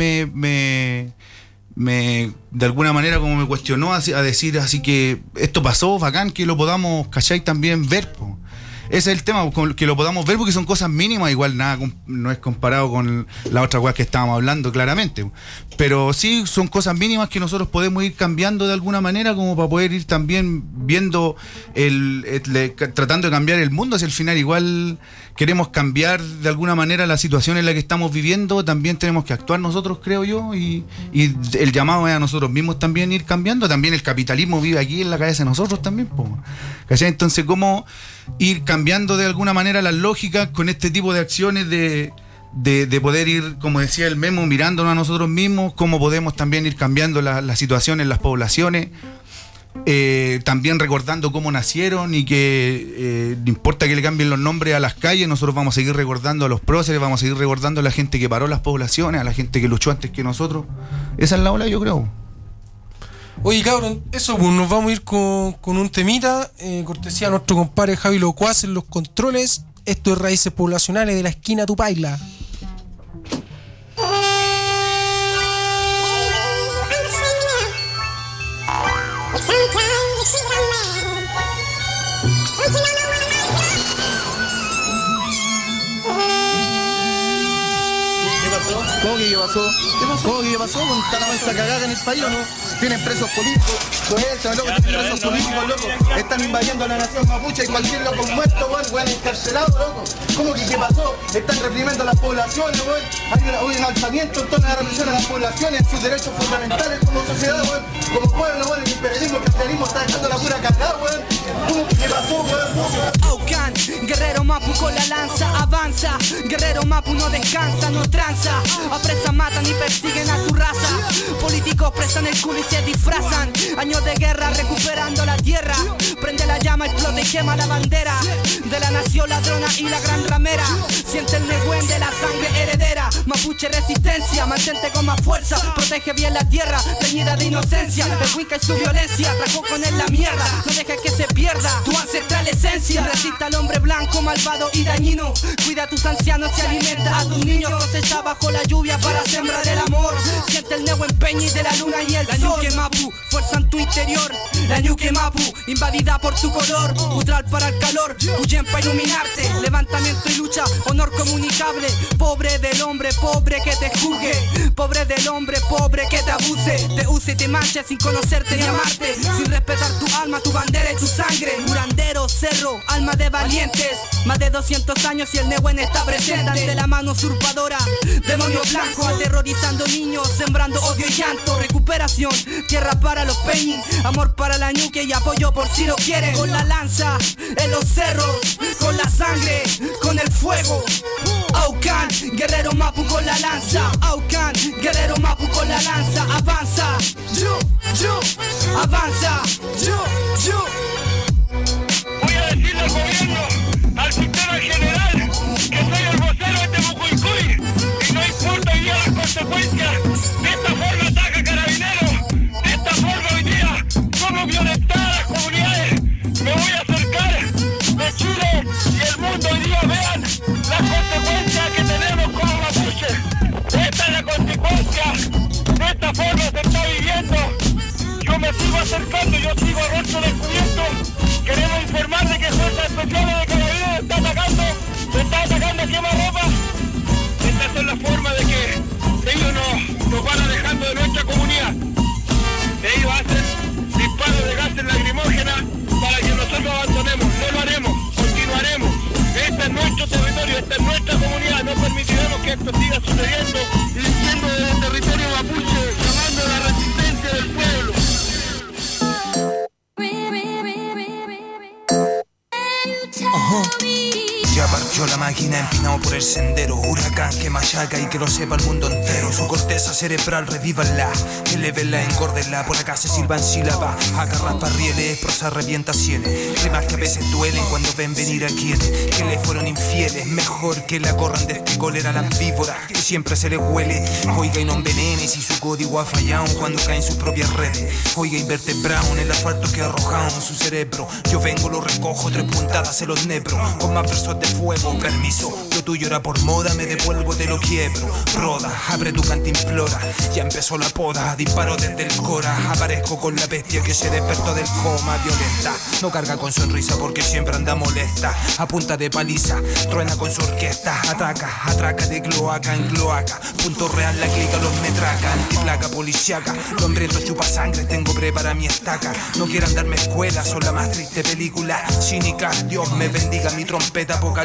me de alguna manera como me cuestionó a decir así que esto pasó, bacán que lo podamos, ¿cachai? También ver, po. Ese es el tema, que lo podamos ver porque son cosas mínimas, igual nada no es comparado con la otra weá que estábamos hablando claramente, pero sí son cosas mínimas que nosotros podemos ir cambiando de alguna manera como para poder ir también viendo tratando de cambiar el mundo. Hacia el final igual queremos cambiar de alguna manera la situación en la que estamos viviendo, también tenemos que actuar nosotros, creo yo, y el llamado es a nosotros mismos también ir cambiando. También el capitalismo vive aquí en la cabeza de nosotros también, ¿cachai? Entonces, ¿cómo ir cambiando de alguna manera las lógicas con este tipo de acciones de poder ir, como decía el Memo, mirándonos a nosotros mismos, cómo podemos también ir cambiando la situación en las poblaciones, también recordando cómo nacieron y que no importa que le cambien los nombres a las calles, nosotros vamos a seguir recordando a los próceres, vamos a seguir recordando a la gente que paró las poblaciones, a la gente que luchó antes que nosotros. Esa es la ola, yo creo. Oye, cabrón, eso, pues nos vamos a ir con un temita, cortesía a nuestro compadre Javi Locuaz en los controles. Esto es Raíces Poblacionales de la esquina Tupaila. ¿Cómo que qué pasó? ¿Cómo que qué pasó? ¿Está la mesa cagada en el país o no? Tienen presos políticos, sueltan, loco, tienen presos políticos, loco. Están invadiendo la nación mapuche y cualquier loco muerto, weón, encarcelado, loco. ¿Cómo que qué pasó? Están reprimiendo a las poblaciones, weón. Hay un alzamiento en torno a la represión a las poblaciones, en sus derechos fundamentales como sociedad, weón. Como pueblo, weón, el imperialismo, el capitalismo está dejando la pura cagada, weón. ¿Cómo que qué pasó, weón? Aucan, guerrero mapu con la lanza avanza. Guerrero mapu no descansa, no tranza. Apresan, matan y persiguen a tu raza. Políticos prestan el culo y se disfrazan. Años de guerra recuperando la tierra. Prende la llama, explota y quema la bandera de la nación ladrona y la gran ramera. Siente el negüen de la sangre heredera. Mapuche resistencia, mantente con más fuerza. Protege bien la tierra, teñida de inocencia. El Wicca y su violencia, trajo con él la mierda. No dejes que se pierda tu ancestral esencia. Resiste al hombre blanco, malvado y dañino. Cuida a tus ancianos y alimenta a tus niños. Cosecha bajo la lluvia para sembrar el amor. Siente el negro empeño de la luna y el sol. La Ñuque Mapu, fuerza en tu interior. La Ñuque Mapu, invadida por tu color. Neutral para el calor, huyen para iluminarte. Levantamiento y lucha, honor comunicable. Pobre del hombre, pobre que te juzgue. Pobre del hombre, pobre que te abuse. Te use y te manche sin conocerte ni amarte. Sin respetar tu alma, tu bandera y tu sangre. Curandero, cerro, alma de valientes. Más de 200 años y el Nehuen está presente ante la mano usurpadora. Demonio blanco, aterrorizando niños, sembrando odio y llanto. Recupera operación. Tierra para los peñis, amor para la ñuque y apoyo por si lo quieren. Con la lanza en los cerros, con la sangre, con el fuego. Aucan, guerrero mapu con la lanza. Aucan, guerrero mapu con la lanza. Avanza, yo, avanza, yo. Voy a decirle al gobierno, al sistema en general, que soy el vocero de este Mucuicuy y no importa hoy día las consecuencias. De esta forma ataca Carabineros, de esta forma hoy día somos violentadas las comunidades. Me voy a acercar de Chile y el mundo hoy día vean las consecuencias que tenemos como mapuches. Esta es la consecuencia, de esta forma se está viviendo. Yo me sigo acercando, yo sigo a rostro descubierto. Queremos informar de que fuerzas especiales de Carabineros está atacando a quemarropa. Estas son las formas de que ellos nos van alejando de nuestra comunidad. Ellos hacen disparos de gases lacrimógenas para que nosotros abandonemos. No lo haremos, continuaremos. Este es nuestro territorio, esta es nuestra comunidad. No permitiremos que esto siga sucediendo y siendo desde el territorio mapuche, llamando a la resistencia del pueblo. Ya partió la máquina empinado por el sendero. Huracán que machaca y que lo sepa el mundo entero. Su corteza cerebral revívanla, elévenla, engórdenla. Por acá se silban sílabas, agarrapa rieles, prosa revienta sienes. Rimas que a veces duelen cuando ven venir a quienes que le fueron infieles. Mejor que la corran de este cólera las víboras que siempre se les huele. Oiga y no envenene si su código ha fallado cuando caen sus propias redes. Oiga invertebrado en el asfalto que arrojaron su cerebro. Yo vengo, lo recojo, 3 puntadas en los nebros. Con más versos de fuego, permiso, lo tuyo era por moda, me devuelvo, te lo quiebro. Broda, abre tu cantimplora, ya empezó la poda, disparo desde el cora. Aparezco con la bestia que se despertó del coma. Violenta, no carga con sonrisa porque siempre anda molesta. A punta de paliza, truena con su orquesta. Ataca, atraca de cloaca en cloaca. Punto real, la clica los metraca. Antiplaca policiaca, lo hambriento chupa sangre, tengo prepara mi estaca. No quieran darme escuela, son la más triste película cínica. Dios me bendiga mi trompeta apocalíptica.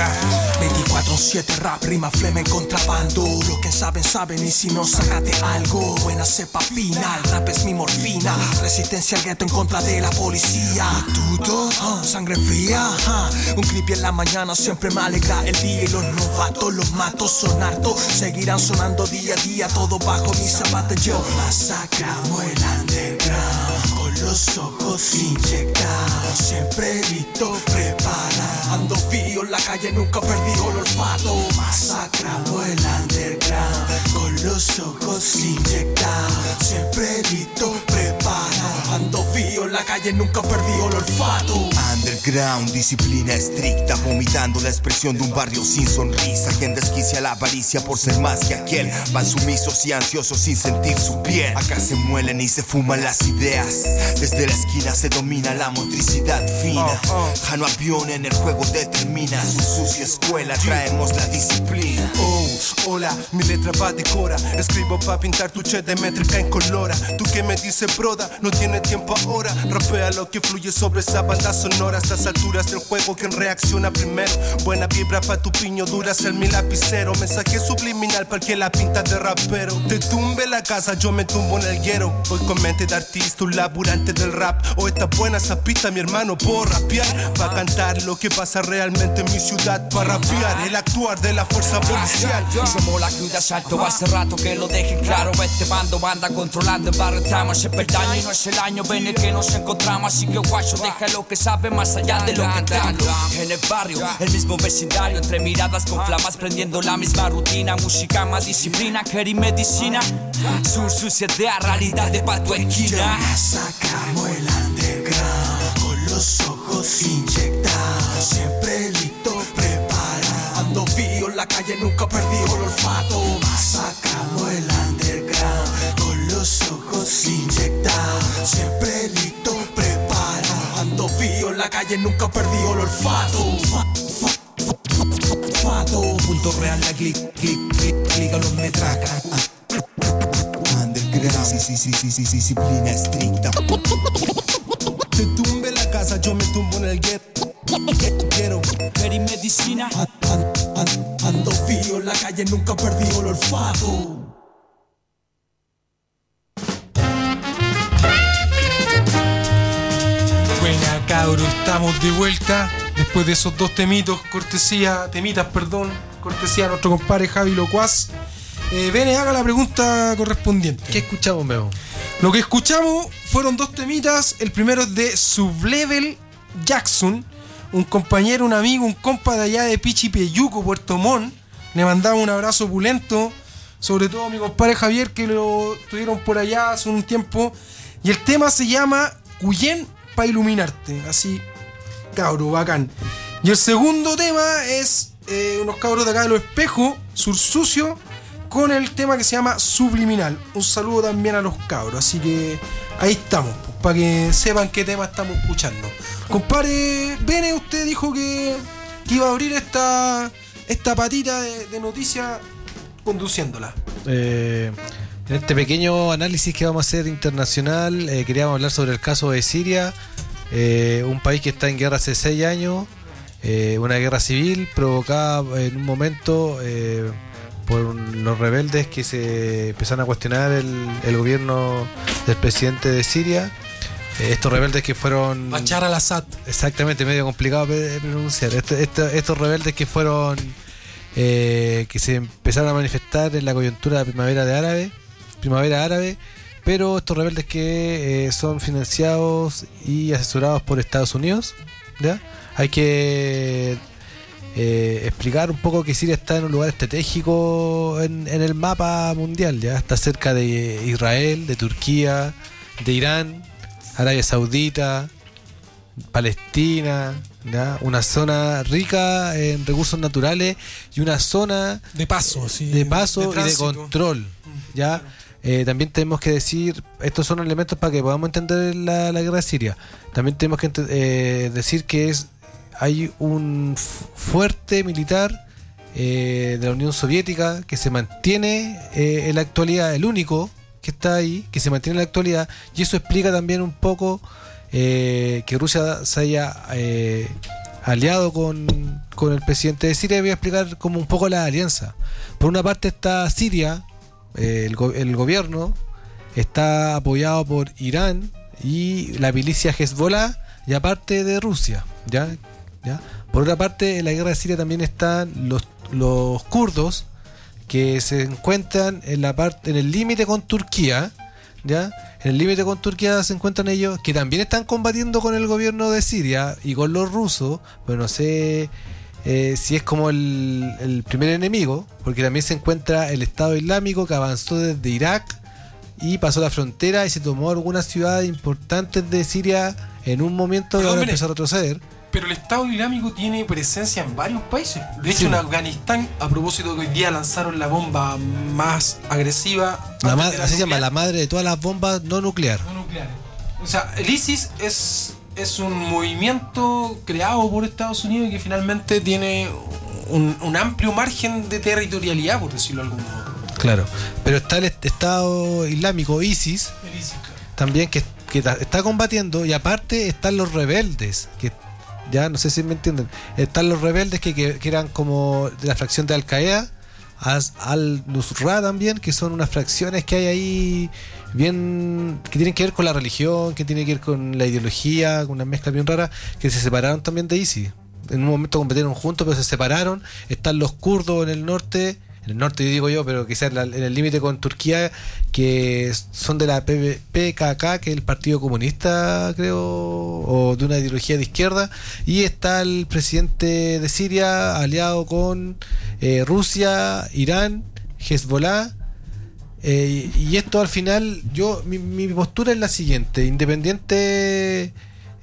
24/7 rap, rima, flema en contrabando. Lo que saben, saben, y si no, sácate algo. Buena cepa final, rap es mi morfina. Resistencia al gueto en contra de la policía. Tuto, sangre fría. Un clip en la mañana siempre me alegra el día. Y los novatos, los matos son hartos. Seguirán sonando día a día, todo bajo mis zapatos. Yo masacramos el underground con los ojos inyectados. Siempre listo, preparado. Ando fío en la calle, nunca perdí el olfato. Masacramos el underground con los ojos inyectados. Siempre listo, preparado. Ando fío en la calle, nunca perdí el olfato. Underground, disciplina estricta, vomitando la expresión de un barrio sin sonrisa. Quien desquicia la avaricia por ser más que aquel. Van sumisos y ansiosos sin sentir su piel. Acá se muelen y se fuman las ideas. Desde la esquina se domina la motricidad fina. Jano avión en el juego determina. Su sucia escuela traemos la disciplina. Hola, mi letra va de cora. Escribo pa' pintar tu che de métrica en colora. Tú que me dices broda, no tiene tiempo ahora. Rapea lo que fluye sobre esa banda sonora. A estas alturas del juego, quien reacciona primero. Buena vibra pa' tu piño dura, ser mi lapicero. Mensaje subliminal para el que la pinta de rapero. Te tumbe la casa, yo me tumbo en el guero. Voy con mente de artista, un laburante del rap. O esta buena zapita, mi hermano, puedo rapear. Pa' cantar lo que pasa realmente en mi ciudad. Pa' rapear el actuar de la fuerza policial. Somos la cruz de asalto, hace rato que lo dejen claro. Este bando anda controlando el barrio, tramos el peldaño y no es el año, ven el que nos encontramos. Así que guacho, deja lo que sabe más allá de lo que entramos. En el barrio, el mismo vecindario, entre miradas con flamas, prendiendo la misma rutina. Música más disciplina, querer medicina. Sur suciedad, realidad de pa' tu esquina. Sacamos el underground con los ojos inyectados. Siempre listo, preparado. Ando fío en la calle, nunca perdí el olfato. Masacramos el underground con los ojos inyectados. Siempre listo, preparado. Ando fío en la calle, nunca perdí el olfato. Punto real, la clic, a los metracas. Underground, sí, disciplina estricta. Te tumbe la casa, yo me tumbo en el gueto. Quiero ver y medicina. Ando fío en la calle, nunca perdí el olfato. cabros, estamos de vuelta después de esos dos temitas, cortesía a nuestro compadre Javi Locuaz. Bene, haga la pregunta correspondiente. ¿Qué escuchamos, Memo? Lo que escuchamos fueron dos temitas. El primero es de Sublevel Jackson, un compañero, un amigo, un compa de allá de Pichipeyuco, Puerto Montt. Le mandamos un abrazo opulento, sobre todo a mi compadre Javier, que lo tuvieron por allá hace un tiempo. Y el tema se llama Cuyén pa' iluminarte. Así, cabro, bacán. Y el segundo tema es unos cabros de acá de Los Espejos, Sur Sucio, con el tema que se llama Subliminal. Un saludo también a los cabros. Así que ahí estamos, pues, para que sepan qué tema estamos escuchando. Compadre Bene, usted dijo que iba a abrir esta patita de noticias conduciéndola. En este pequeño análisis que vamos a hacer internacional, queríamos hablar sobre el caso de Siria, un país que está en guerra hace 6 años, una guerra civil provocada en un momento por los rebeldes que se empezaron a cuestionar el gobierno del presidente de Siria. Estos rebeldes que fueron... Bashar al-Assad. Exactamente, medio complicado de pronunciar. Estos rebeldes que fueron... que se empezaron a manifestar en la coyuntura de primavera árabe, pero estos rebeldes que son financiados y asesorados por Estados Unidos, ¿ya? Hay que explicar un poco que Siria está en un lugar estratégico en el mapa mundial, ¿ya? Está cerca de Israel, de Turquía, de Irán, Arabia Saudita, Palestina, ¿ya? Una zona rica en recursos naturales y una zona de paso, sí, de paso de y de control, ¿ya? También tenemos que decir, estos son elementos para que podamos entender la guerra de Siria. También tenemos que decir que hay un fuerte militar de la Unión Soviética que se mantiene en la actualidad, el único que está ahí, que se mantiene en la actualidad, y eso explica también un poco que Rusia se haya aliado con el presidente de Siria. Voy a explicar como un poco la alianza. Por una parte está Siria, el gobierno está apoyado por Irán y la milicia Hezbollah, y aparte de Rusia, ¿ya? Por otra parte, en la guerra de Siria también están los kurdos, que se encuentran en el límite con Turquía, ¿ya? En el límite con Turquía se encuentran ellos, que también están combatiendo con el gobierno de Siria y con los rusos, pero no sé si es como el primer enemigo, porque también se encuentra el Estado Islámico, que avanzó desde Irak y pasó la frontera y se tomó algunas ciudades importantes de Siria en un momento, y ahora empezó a retroceder. Pero el Estado Islámico tiene presencia en varios países. De hecho, en Afganistán, a propósito de que hoy día lanzaron la bomba más agresiva. Así se llama, la madre de todas las bombas no nucleares. O sea, el ISIS es un movimiento creado por Estados Unidos y que finalmente tiene un amplio margen de territorialidad, por decirlo de algún modo. Claro, pero está el Estado Islámico, ISIS, también que está combatiendo, y aparte están los rebeldes, que ya no sé si me entienden. Están los rebeldes que eran como de la fracción de Al-Qaeda, Al-Nusra también, que son unas fracciones que hay ahí bien, que tienen que ver con la religión, que tienen que ver con la ideología, con una mezcla bien rara, que se separaron también de ISIS. En un momento competieron juntos, pero se separaron. Están los kurdos en el norte digo yo, pero quizás en el límite con Turquía, que son de la PKK, que es el Partido Comunista, creo, o de una ideología de izquierda, y está el presidente de Siria aliado con Rusia, Irán, Hezbollah, y esto al final, mi postura es la siguiente: independiente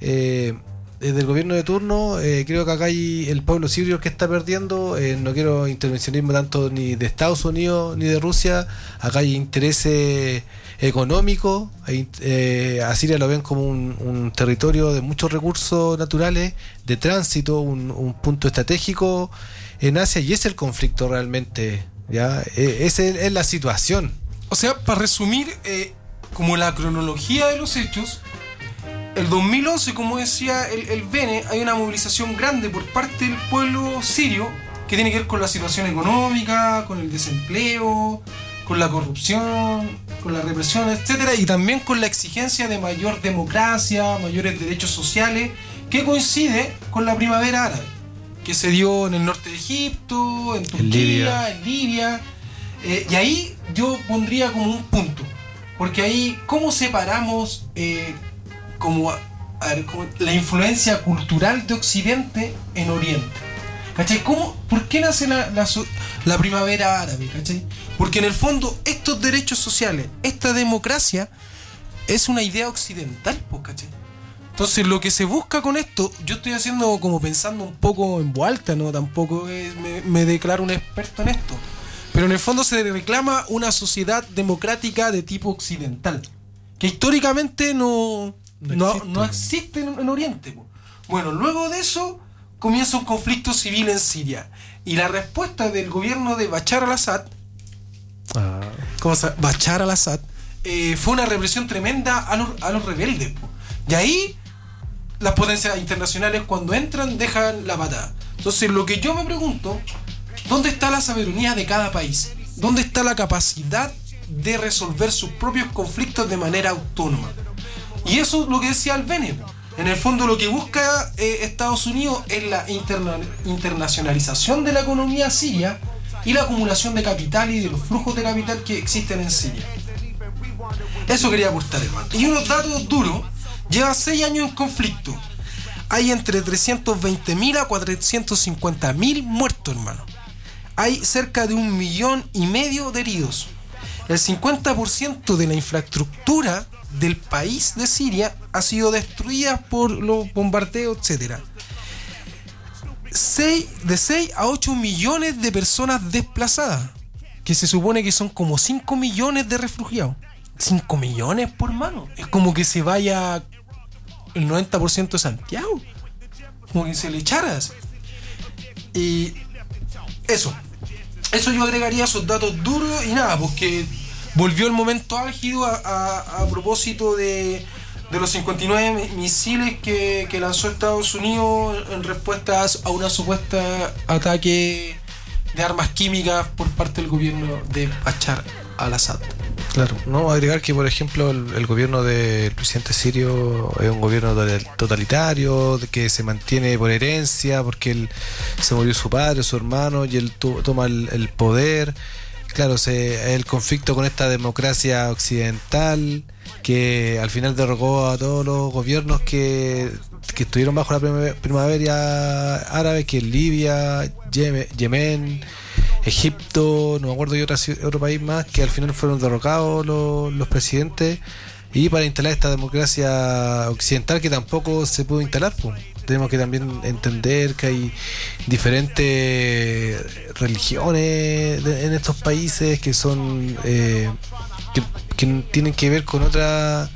del gobierno de turno, creo que acá hay el pueblo sirio que está perdiendo. No quiero intervencionismo tanto ni de Estados Unidos ni de Rusia. Acá hay intereses económicos. A Siria lo ven como un territorio de muchos recursos naturales, de tránsito, un punto estratégico en Asia, y es el conflicto realmente, ¿ya? Esa es la situación. O sea, para resumir, como la cronología de los hechos, el 2011, como decía el Bene, hay una movilización grande por parte del pueblo sirio que tiene que ver con la situación económica, con el desempleo, con la corrupción, con la represión, etcétera, y también con la exigencia de mayor democracia, mayores derechos sociales que coincide con la primavera árabe, que se dio en el norte de Egipto, en Turquía, en Libia. Y ahí yo pondría como un punto, porque ahí, ¿cómo separamos como la influencia cultural de Occidente en Oriente? ¿Cachai? ¿Por qué nace la primavera árabe? ¿Cachai? Porque en el fondo estos derechos sociales, esta democracia, es una idea occidental, ¿cachai? Entonces lo que se busca con esto, yo estoy haciendo como pensando un poco en voz alta, ¿no? Tampoco me declaro un experto en esto. Pero en el fondo se reclama una sociedad democrática de tipo occidental, que históricamente no existe en Oriente. Bueno, luego de eso comienza un conflicto civil en Siria. Y la respuesta del gobierno de Bashar al-Assad, Bashar al-Assad, fue una represión tremenda a los rebeldes. Y ahí las potencias internacionales, cuando entran, dejan la patada. Entonces lo que yo me pregunto, ¿dónde está la soberanía de cada país? ¿Dónde está la capacidad de resolver sus propios conflictos de manera autónoma? Y eso es lo que decía Albene. En el fondo lo que busca Estados Unidos es la internacionalización de la economía siria y la acumulación de capital y de los flujos de capital que existen en Siria. Eso quería aportar, hermano. Y unos datos duros: lleva 6 años en conflicto. Hay entre 320.000 a 450.000 muertos, hermano. Hay cerca de 1,5 millones de heridos. El 50% de la infraestructura del país de Siria ha sido destruida por los bombardeos, etc. De 6 a 8 millones de personas desplazadas, que se supone que son como 5 millones de refugiados. 5 millones por mano. Es como que se vaya el 90% de Santiago, como que se le echara así. Y eso yo agregaría esos datos duros. Y nada, porque volvió el momento álgido a propósito de los 59 misiles que lanzó Estados Unidos en respuesta a una supuesta ataque de armas químicas por parte del gobierno de Bashar al-Assad. Claro, no agregar que, por ejemplo, el gobierno del presidente sirio es un gobierno totalitario, que se mantiene por herencia, porque él se murió su padre, su hermano, y él toma el poder. Claro, el conflicto con esta democracia occidental, que al final derrocó a todos los gobiernos que estuvieron bajo la primavera árabe, que es Libia, Yemen, Egipto, no me acuerdo, y otro país más, que al final fueron derrocados los presidentes, y para instalar esta democracia occidental que tampoco se pudo instalar, pues. Tenemos que también entender que hay diferentes religiones en estos países que son que tienen que ver con otra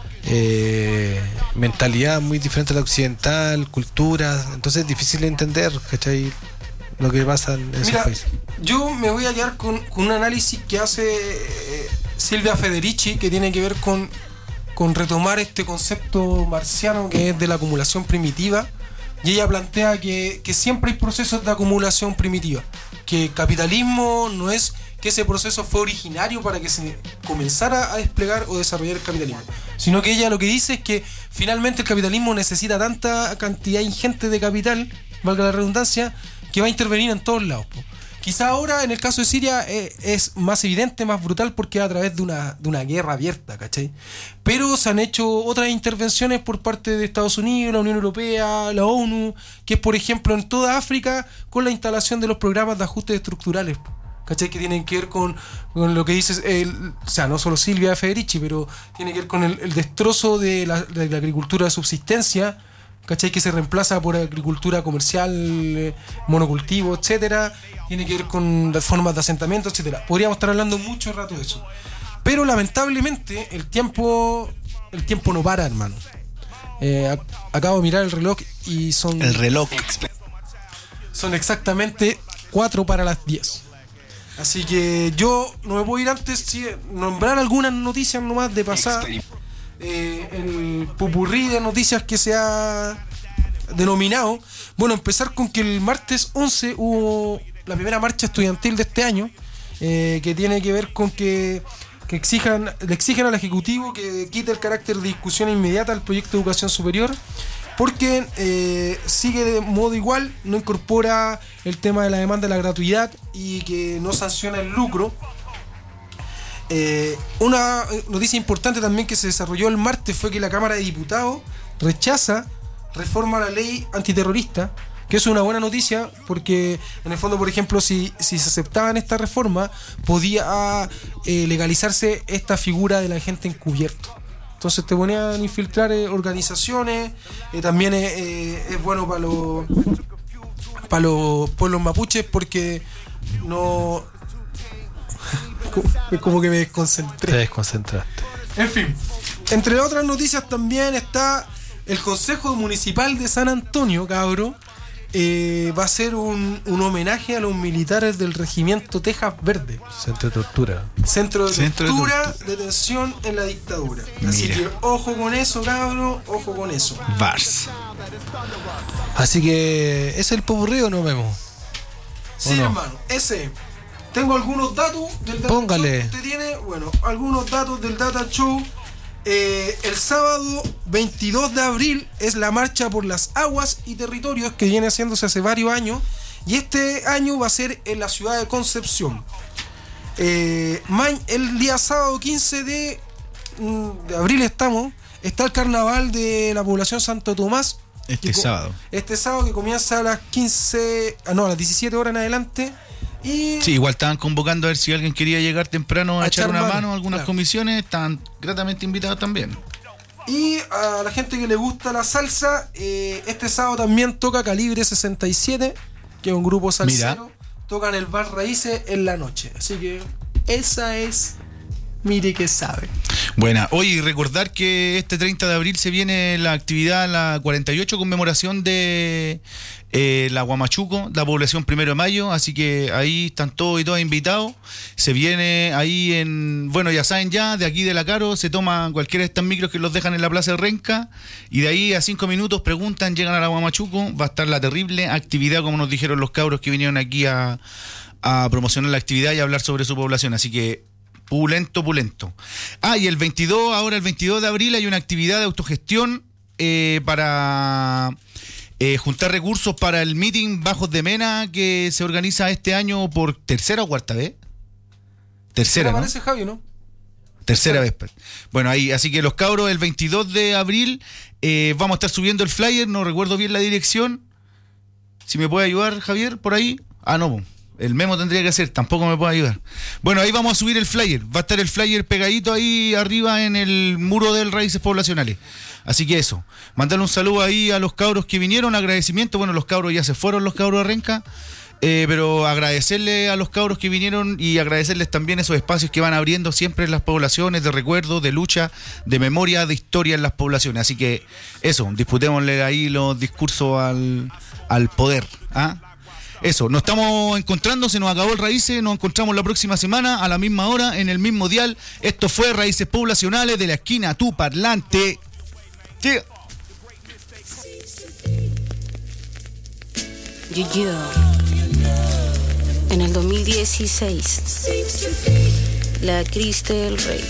mentalidad muy diferente a la occidental, culturas. Entonces es difícil de entender, ¿cachai?, lo que pasa en esos países. Yo me voy a quedar con un análisis que hace Silvia Federici, que tiene que ver con retomar este concepto marxiano que es de la acumulación primitiva, y ella plantea que siempre hay procesos de acumulación primitiva, que el capitalismo no es que ese proceso fue originario para que se comenzara a desplegar o desarrollar el capitalismo, sino que ella lo que dice es que finalmente el capitalismo necesita tanta cantidad ingente de capital, valga la redundancia, que va a intervenir en todos lados. Quizá ahora en el caso de Siria es más evidente, más brutal, porque es a través de una guerra abierta, ¿cachai? Pero se han hecho otras intervenciones por parte de Estados Unidos, la Unión Europea, la ONU, que es, por ejemplo, en toda África, con la instalación de los programas de ajustes estructurales, ¿cachai? Que tienen que ver con lo que dices, o sea, no solo Silvia Federici, pero tiene que ver con el destrozo de la agricultura de subsistencia, ¿cachai? Que se reemplaza por agricultura comercial, monocultivo, etcétera. Tiene que ver con las formas de asentamiento, etcétera. Podríamos estar hablando mucho rato de eso, pero lamentablemente el tiempo no para, hermano. Acabo de mirar el reloj y son exactamente 4 para las 10. Así que yo no me puedo ir antes de nombrar algunas noticias nomás de pasada. El popurrí de noticias que se ha denominado. Bueno, empezar con que el martes 11 hubo la primera marcha estudiantil de este año, que tiene que ver con que le exigen al Ejecutivo que quite el carácter de discusión inmediata al proyecto de educación superior porque sigue de modo igual, no incorpora el tema de la demanda de la gratuidad y que no sanciona el lucro. Una noticia importante también que se desarrolló el martes fue que la Cámara de Diputados rechaza reforma a la ley antiterrorista, que es una buena noticia porque en el fondo, por ejemplo, si se aceptaban esta reforma, podía legalizarse esta figura del agente encubierto. Entonces te ponían a infiltrar organizaciones, también es bueno para los pueblos mapuches porque no... como que me desconcentré. Te desconcentraste. En fin, entre otras noticias también está el Consejo Municipal de San Antonio, cabro. Va a ser un homenaje a los militares del regimiento Tejas Verde. Centro de tortura. Centro de tortura, detención en la dictadura. Así que ojo con eso, cabro, ojo con eso. Vars. Así que, ¿es el popurrí o no, Memo? Sí, no? Hermano, ese. Tengo algunos datos del Data Póngale. Show. ¿Usted tiene? Bueno, algunos datos del Data Show. El sábado 22 de abril es la marcha por las aguas y territorios que viene haciéndose hace varios años y este año va a ser en la ciudad de Concepción. El día sábado 15 de abril está el carnaval de la población Santo Tomás. Este sábado que comienza a las 17 horas en adelante. Y sí, igual estaban convocando a ver si alguien quería llegar temprano a echar una mano a algunas comisiones, estaban gratamente invitados también. Y a la gente que le gusta la salsa, este sábado también toca Calibre 67, que es un grupo salsero. Toca en el Bar Raíces en la noche. Así que esa es... Mire que sabe. Buena. Oye, recordar que este 30 de abril se viene la actividad, la 48 conmemoración de la Guamachuco, la población 1 de mayo, así que ahí están todos y todas invitados. Se viene ahí bueno, ya saben de aquí de la Caro, se toman cualquiera de estas micros que los dejan en la Plaza de Renca, y de ahí a 5 minutos preguntan, llegan a la Guamachuco, va a estar la terrible actividad, como nos dijeron los cabros que vinieron aquí a promocionar la actividad y a hablar sobre su población, así que pulento. Y el 22 de abril hay una actividad de autogestión para juntar recursos para el meeting Bajos de Mena que se organiza este año por tercera o cuarta vez. Tercera, ¿no? Parece Javi, ¿no? Tercera vez. Pues. Ahí, así que los cabros, el 22 de abril vamos a estar subiendo el flyer, no recuerdo bien la dirección. Si me puede ayudar, Javier, por ahí. No, el Memo tendría que hacer, tampoco me puede ayudar. Bueno, ahí vamos a subir el flyer. Va a estar el flyer pegadito ahí arriba en el muro del Raíces Poblacionales. Así que eso, mandarle un saludo ahí a los cabros que vinieron, agradecimiento. Bueno, los cabros ya se fueron, los cabros de Renca, pero agradecerle a los cabros que vinieron y agradecerles también esos espacios que van abriendo siempre en las poblaciones, de recuerdo, de lucha, de memoria, de historia en las poblaciones. Así que eso, disputémosle ahí los discursos al poder, Eso, nos estamos encontrando, se nos acabó el Raíces, nos encontramos la próxima semana a la misma hora, en el mismo dial. Esto fue Raíces Poblacionales de la esquina a tu parlante. En el 2016, la Criste del Rey.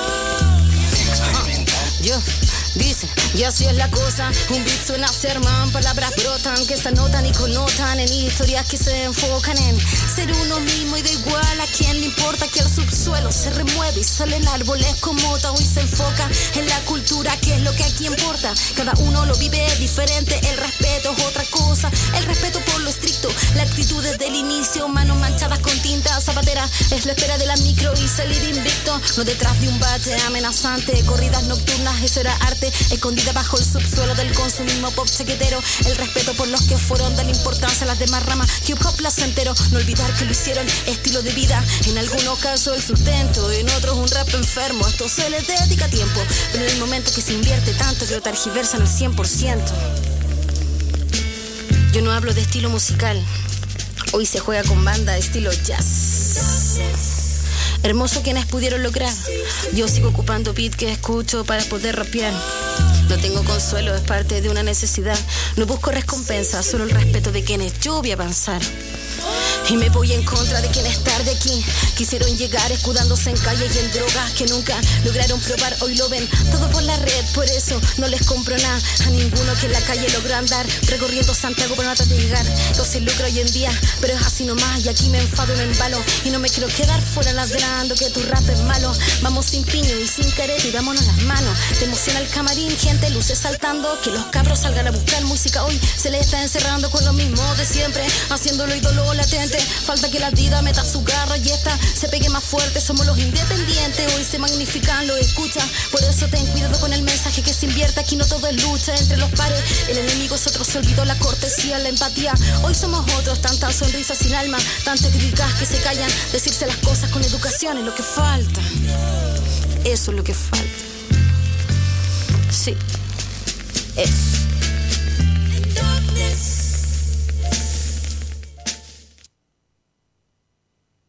Dice, y así es la cosa, un beat suena a sermón, palabras brotan que se anotan y connotan en historias que se enfocan en ser uno mismo y da igual a quien le importa que el subsuelo se remueve y salen árboles como Tao y se enfoca en la cultura, que es lo que aquí importa. Cada uno lo vive diferente, el respeto es otra cosa, el respeto por lo estricto, la actitud desde el inicio, manos manchadas con tinta zapatera, es la espera de la micro y salir invicto, no detrás de un bate amenazante, corridas nocturnas, eso era arte, escondida bajo el subsuelo del consumismo pop chaquetero, el respeto por los que fueron de la importancia a las demás ramas, hip hop placentero, no olvidar que lo hicieron estilo de vida, en algunos casos el sustento, en otros un rap enfermo, a esto se les dedica tiempo, pero en el momento que se invierte tanto que lo tergiversan al 100%. Yo no hablo de estilo musical, hoy se juega con banda de estilo jazz. Hermoso quienes pudieron lograr. Yo sigo ocupando beat que escucho para poder rapear. No tengo consuelo, es parte de una necesidad. No busco recompensa, solo el respeto de quienes yo vi avanzar. Y me voy en contra de quienes tarde aquí quisieron llegar escudándose en calles y en drogas que nunca lograron probar. Hoy lo ven todo por la red, por eso no les compro nada a ninguno que en la calle logró andar recorriendo Santiago para tratar de llegar. Lo se lucro hoy en día, pero es así nomás. Y aquí me enfado y me embalo y no me quiero quedar fuera ladrando que tu rap es malo. Vamos sin piño y sin careta y vámonos las manos. Te emociona el camarín, gente, luces saltando. Que los cabros salgan a buscar música hoy. Se les está encerrando con lo mismo de siempre, haciéndolo ídolo latente. Falta que la vida meta su garra y esta se pegue más fuerte. Somos los independientes, hoy se magnifican, lo escucha. Por eso ten cuidado con el mensaje que se invierte. Aquí no todo es lucha entre los pares. El enemigo es otro, se olvidó la cortesía, la empatía. Hoy somos otros, tantas sonrisas sin alma, tantas críticas que se callan. Decirse las cosas con educación es lo que falta. Eso es lo que falta. Sí, eso.